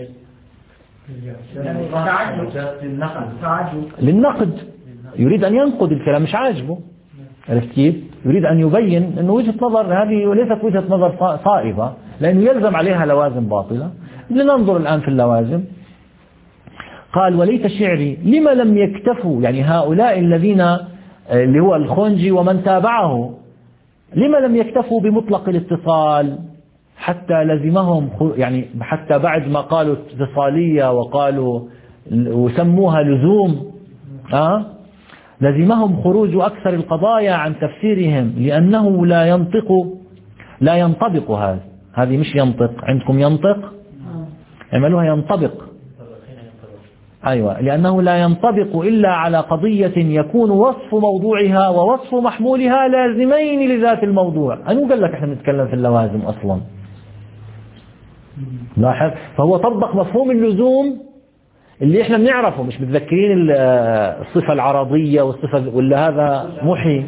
للنقد، يريد أن ينقد الكلام، مش عاجبه، عرفت كيف؟ يريد أن يبين أنه وجهة نظر هذه ليست وجهة نظر صائبة، لأنه يلزم عليها لوازم باطلة. لننظر الآن في اللوازم. قال وليت شعري لما لم يكتفوا، يعني هؤلاء الذين اللي هو الخنجي ومن تابعه، لما لم يكتفوا بمطلق الاتصال حتى لزمهم، يعني حتى بعد ما قالوا اتصالية وقالوا وسموها لزوم، أه؟ لزمهم خروج أكثر القضايا عن تفسيرهم، لأنه لا ينطق لا ينطبق هذا، هذه مش ينطق، عندكم ينطق، عملوها ينطبق. أيوة، لأنه لا ينطبق إلا على قضية يكون وصف موضوعها ووصف محمولها لازمين لذات الموضوع. أنا قال لك احنا نتكلم في اللوازم أصلا، لاحظ. فهو طبق مفهوم اللزوم اللي إحنا بنعرفه، مش متذكرين الصفة العرضية والصفة، ولا هذا محي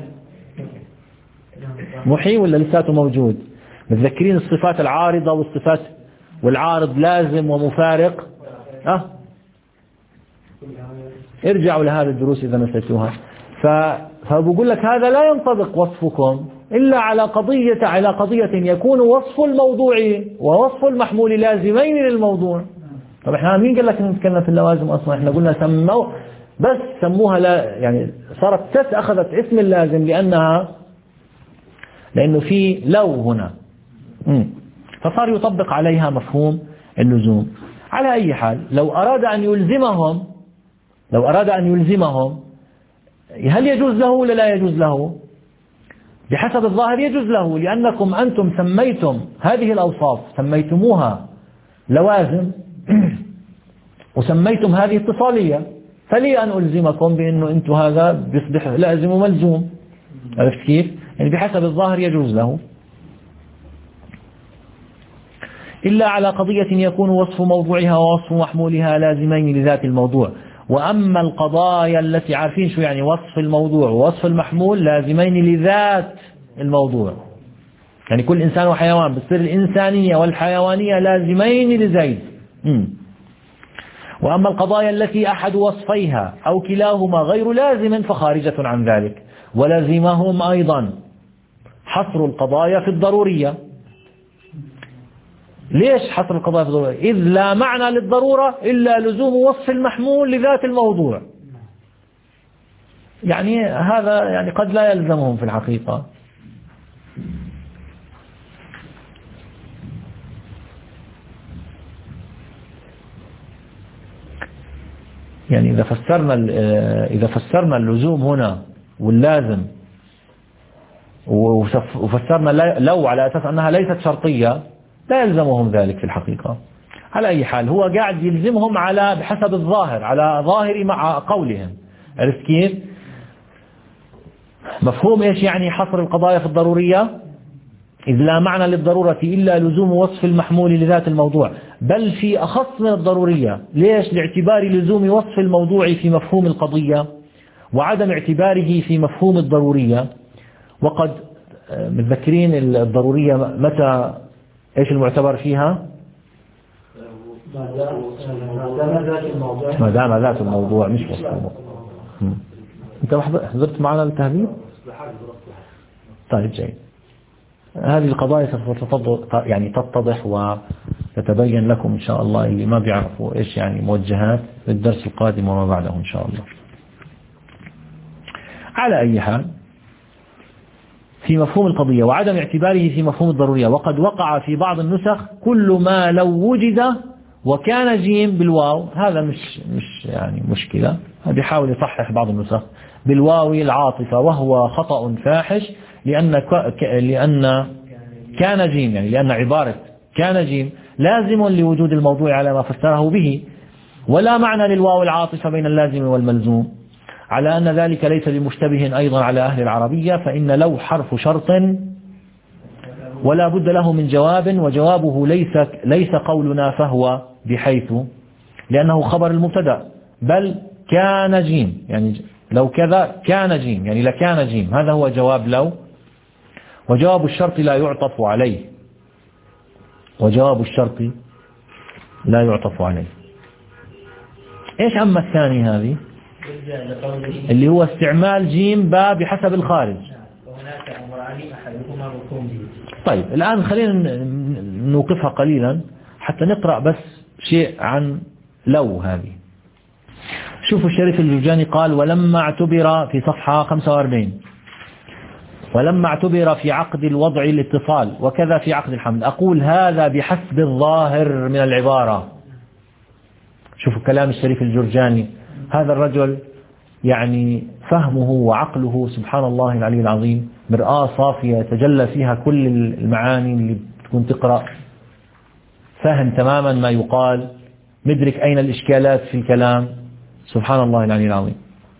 محي ولا لساته موجود؟ متذكرين الصفات العارضة والصفات، والعارض لازم ومفارق. أه ارجعوا لهذه الدروس إذا نسيتوها. فبقول لك هذا لا ينطبق وصفكم إلا على قضية على قضية يكون وصف الموضوع ووصف المحمول لازمين للموضوع. طب احنا مين قال لك نتكلم في اللوازم أصلا؟ احنا قلنا سموا بس سموها لا، يعني صارت تس أخذت اسم اللازم لأنها لأنه في لو هنا، فصار يطبق عليها مفهوم اللزوم. على أي حال لو أراد أن يلزمهم لو أراد أن يلزمهم هل يجوز له ولا لا يجوز له؟ بحسب الظاهر يجوز له، لأنكم أنتم سميتم هذه الأوصاف سميتموها لوازم وسميتم هذه اتصالية، فلي أن ألزمكم بأنه أنتم هذا بيصبح لازم وملزوم. عرفت كيف؟ يعني بحسب الظاهر يجوز له، إلا على قضية يكون وصف موضوعها ووصف محمولها لازمين لذات الموضوع. وأما القضايا التي عارفين شو يعني وصف الموضوع ووصف المحمول لازمين لذات الموضوع، يعني كل إنسان وحيوان بتصير الإنسانية والحيوانية لازمين لزيد. وأما القضايا التي أحد وصفيها أو كلاهما غير لازم فخارجة عن ذلك. ولازمهم أيضا حصر القضايا في الضرورية. ليش حصر القضايا في الضرورية؟ إذ لا معنى للضرورة إلا لزوم وصف المحمول لذات الموضوع. يعني هذا يعني قد لا يلزمهم في الحقيقة. يعني إذا فسرنا إذا فسرنا اللزوم هنا واللازم وفسرنا لو على أساس أنها ليست شرطية لا يلزمهم ذلك في الحقيقة. على أي حال هو قاعد يلزمهم على بحسب الظاهر، على ظاهر مع قولهم. عرفت كيف؟ مفهوم إيش يعني حصر القضايا في الضرورية؟ إذ لا معنى للضرورة إلا لزوم وصف المحمول لذات الموضوع، بل في أخص من الضرورية. ليش؟ لاعتبار لزوم وصف الموضوع في مفهوم القضية وعدم اعتباره في مفهوم الضرورية. وقد متذكرين الضرورية متى إيش المعتبر فيها؟ ما دام ذات الموضوع مش وصف الموضوع. أنت حضرت معنا التهذيب؟ طيب جيد. هذه القضايا سوف يعني تتضح وتتبين لكم إن شاء الله اللي ما بيعرفوا إيش يعني موجهات للدرس القادم وما بعده إن شاء الله. على أي حال في مفهوم القضية وعدم اعتباره في مفهوم الضرورية. وقد وقع في بعض النسخ كل ما لو وجد وكان جيم بالواو. هذا مش مش يعني مشكلة، بيحاول يصحح بعض النسخ بالواو العاطفة، وهو خطأ فاحش، لأن لأن كان جيم يعني لأن عبارة كان جيم لازم لوجود الموضوع على ما فسره به، ولا معنى للواو العاطفة بين اللازم والملزوم، على أن ذلك ليس بمشتبه أيضا على أهل العربية، فإن لو حرف شرط ولا بد له من جواب، وجوابه ليس ليس قولنا فهو بحيث، لأنه خبر المبتدا، بل كان جيم يعني لو كذا كان جيم يعني لكان جيم، هذا هو جواب لو. وجواب الشرط لا يعطف عليه وجواب الشرط لا يعطف عليه. إيش أما الثاني هذه اللي هو استعمال جيم با بحسب الخارج. طيب الآن خلينا نوقفها قليلا حتى نقرأ بس شيء عن لو هذه. شوفوا الشريف الجرجاني قال: ولما اعتبر في صفحة خمسة وأربعين ولما اعتبر في عقد الوضع الاتصال وكذا في عقد الحمل. أقول هذا بحسب الظاهر من العبارة. شوفوا كلام الشريف الجرجاني، هذا الرجل يعني فهمه وعقله سبحان الله العلي العظيم مرآة صافية يتجلى فيها كل المعاني اللي تكون تقرأ، فاهم تماما ما يقال، مدرك أين الإشكالات في الكلام، سبحان الله العلي العظيم.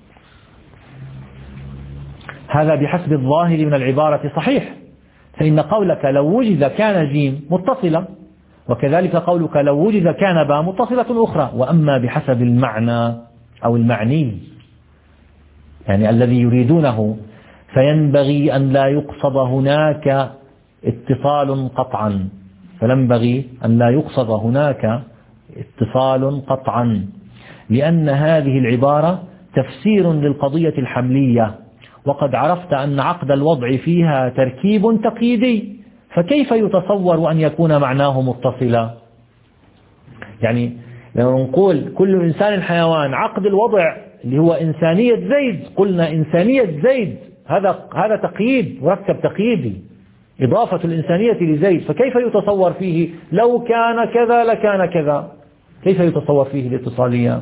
هذا بحسب الظاهر من العبارة صحيح، فإن قولك لو وجد كان جيم متصلة، وكذلك قولك لو وجد كان باء متصلة أخرى. وأما بحسب المعنى أو المعني يعني الذي يريدونه فينبغي أن لا يقصد هناك اتصال قطعا فينبغي أن لا يقصد هناك اتصال قطعا لأن هذه العبارة تفسير للقضية الحملية، وقد عرفت أن عقد الوضع فيها تركيب تقييدي، فكيف يتصور أن يكون معناه متصلا؟ يعني لو نقول كل إنسان حيوان، عقد الوضع اللي هو إنسانية زيد، قلنا إنسانية زيد هذا هذا تقييد، مركب تقييدي، إضافة الإنسانية لزيد، فكيف يتصور فيه لو كان كذا لكان كذا؟ كيف يتصور فيه الاتصالية؟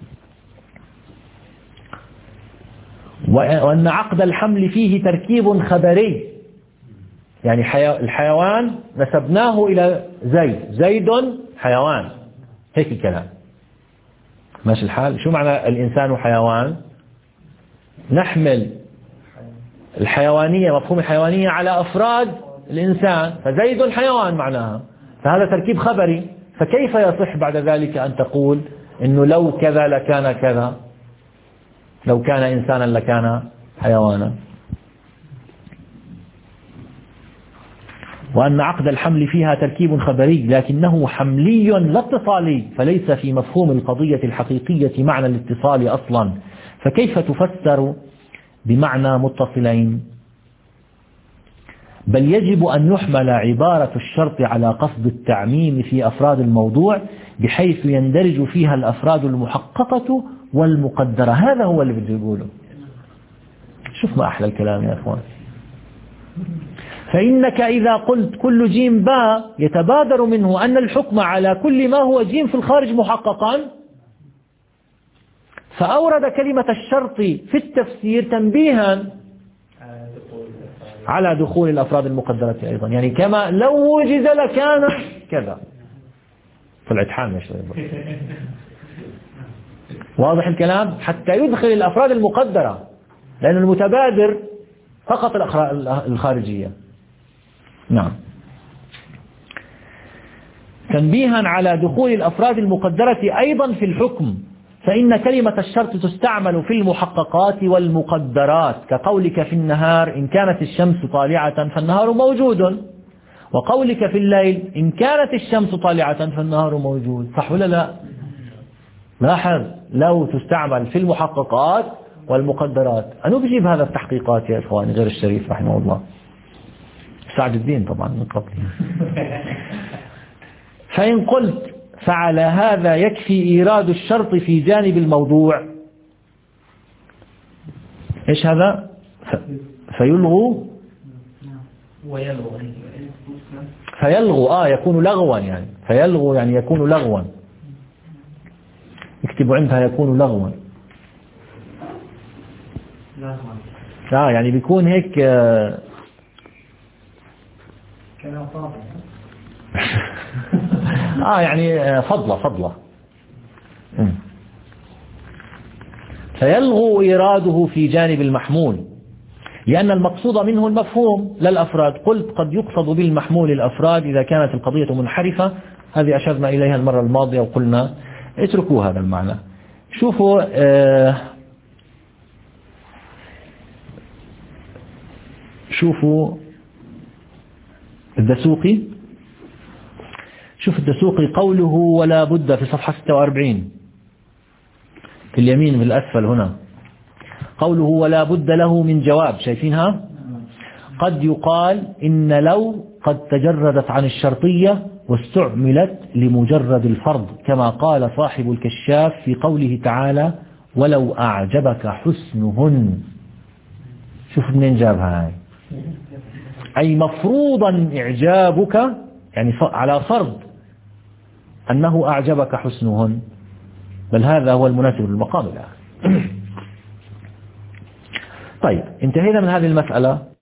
وأن عقد الحمل فيه تركيب خبري، يعني الحيوان نسبناه إلى زيد، زيد حيوان، هيك الكلام ماشي الحال. شو معنى الإنسان حيوان؟ نحمل الحيوانية، مفهوم الحيوانية على أفراد الإنسان، فزيد حيوان معناها، فهذا تركيب خبري. فكيف يصح بعد ذلك أن تقول إنه لو كذا لكان كذا، لو كان إنسانا لكان حيوانا؟ وأن عقد الحمل فيها تركيب خبري لكنه حملي لا اتصالي، فليس في مفهوم القضية الحقيقية معنى الاتصال أصلا، فكيف تفسر بمعنى متصلين؟ بل يجب أن يحمل عبارة الشرط على قصد التعميم في أفراد الموضوع بحيث يندرج فيها الأفراد المحققة والمقدرة. هذا هو اللي بدي يقوله. شوف ما أحلى الكلام يا أخوان. فإنك إذا قلت كل جيم باء يتبادر منه أن الحكم على كل ما هو جيم في الخارج محققا، فأورد كلمة الشرط في التفسير تنبيها على دخول الأفراد المقدرة أيضا، يعني كما لو وجد لكان كذا. طلعت حامل شوي. واضح الكلام؟ حتى يدخل الأفراد المقدرة، لأن المتبادر فقط الخارجية. نعم. تنبيها على دخول الأفراد المقدرة أيضا في الحكم، فإن كلمة الشرط تستعمل في المحققات والمقدرات، كقولك في النهار إن كانت الشمس طالعة فالنهار موجود، وقولك في الليل إن كانت الشمس طالعة فالنهار موجود. صح ولا لا؟ لاحظ، لو تستعمل في المحققات والمقدرات. أنا بجيب هذا التحقيقات يا إخواني غير الشريف رحمه الله، سعد الدين طبعا من قبل. فإن قلت فعلى هذا يكفي إيراد الشرط في جانب الموضوع، إيش هذا؟ فيلغو فيلغو آه يكون لغوا، يعني فيلغو يعني يكون لغوا، اكتبوا عندها يكون لغوا. آه يعني بيكون هيك آه آه يعني فضلة فضلة. فيلغو إيراده في جانب المحمول، لأن المقصود منه المفهوم لا الأفراد. قلت قد يقصد بالمحمول الأفراد إذا كانت القضية منحرفة، هذه أشرنا إليها المرة الماضية وقلنا اتركوا هذا المعنى. شوفوا آه شوفوا الدسوقي، شوف الدسوقي قوله ولا بد في صفحة ستة وأربعين في اليمين في الأسفل هنا، قوله ولا بد له من جواب، شايفينها؟ قد يقال إن لو قد تجردت عن الشرطية واستعملت لمجرد الفرض، كما قال صاحب الكشاف في قوله تعالى ولو أعجبك حسنهن. شوف منين جابها هاي، أي مفروضا إعجابك، يعني على فرض أنه أعجبك حسنهن، بل هذا هو المناسب للمقام الآخر. طيب انتهينا من هذه المسألة.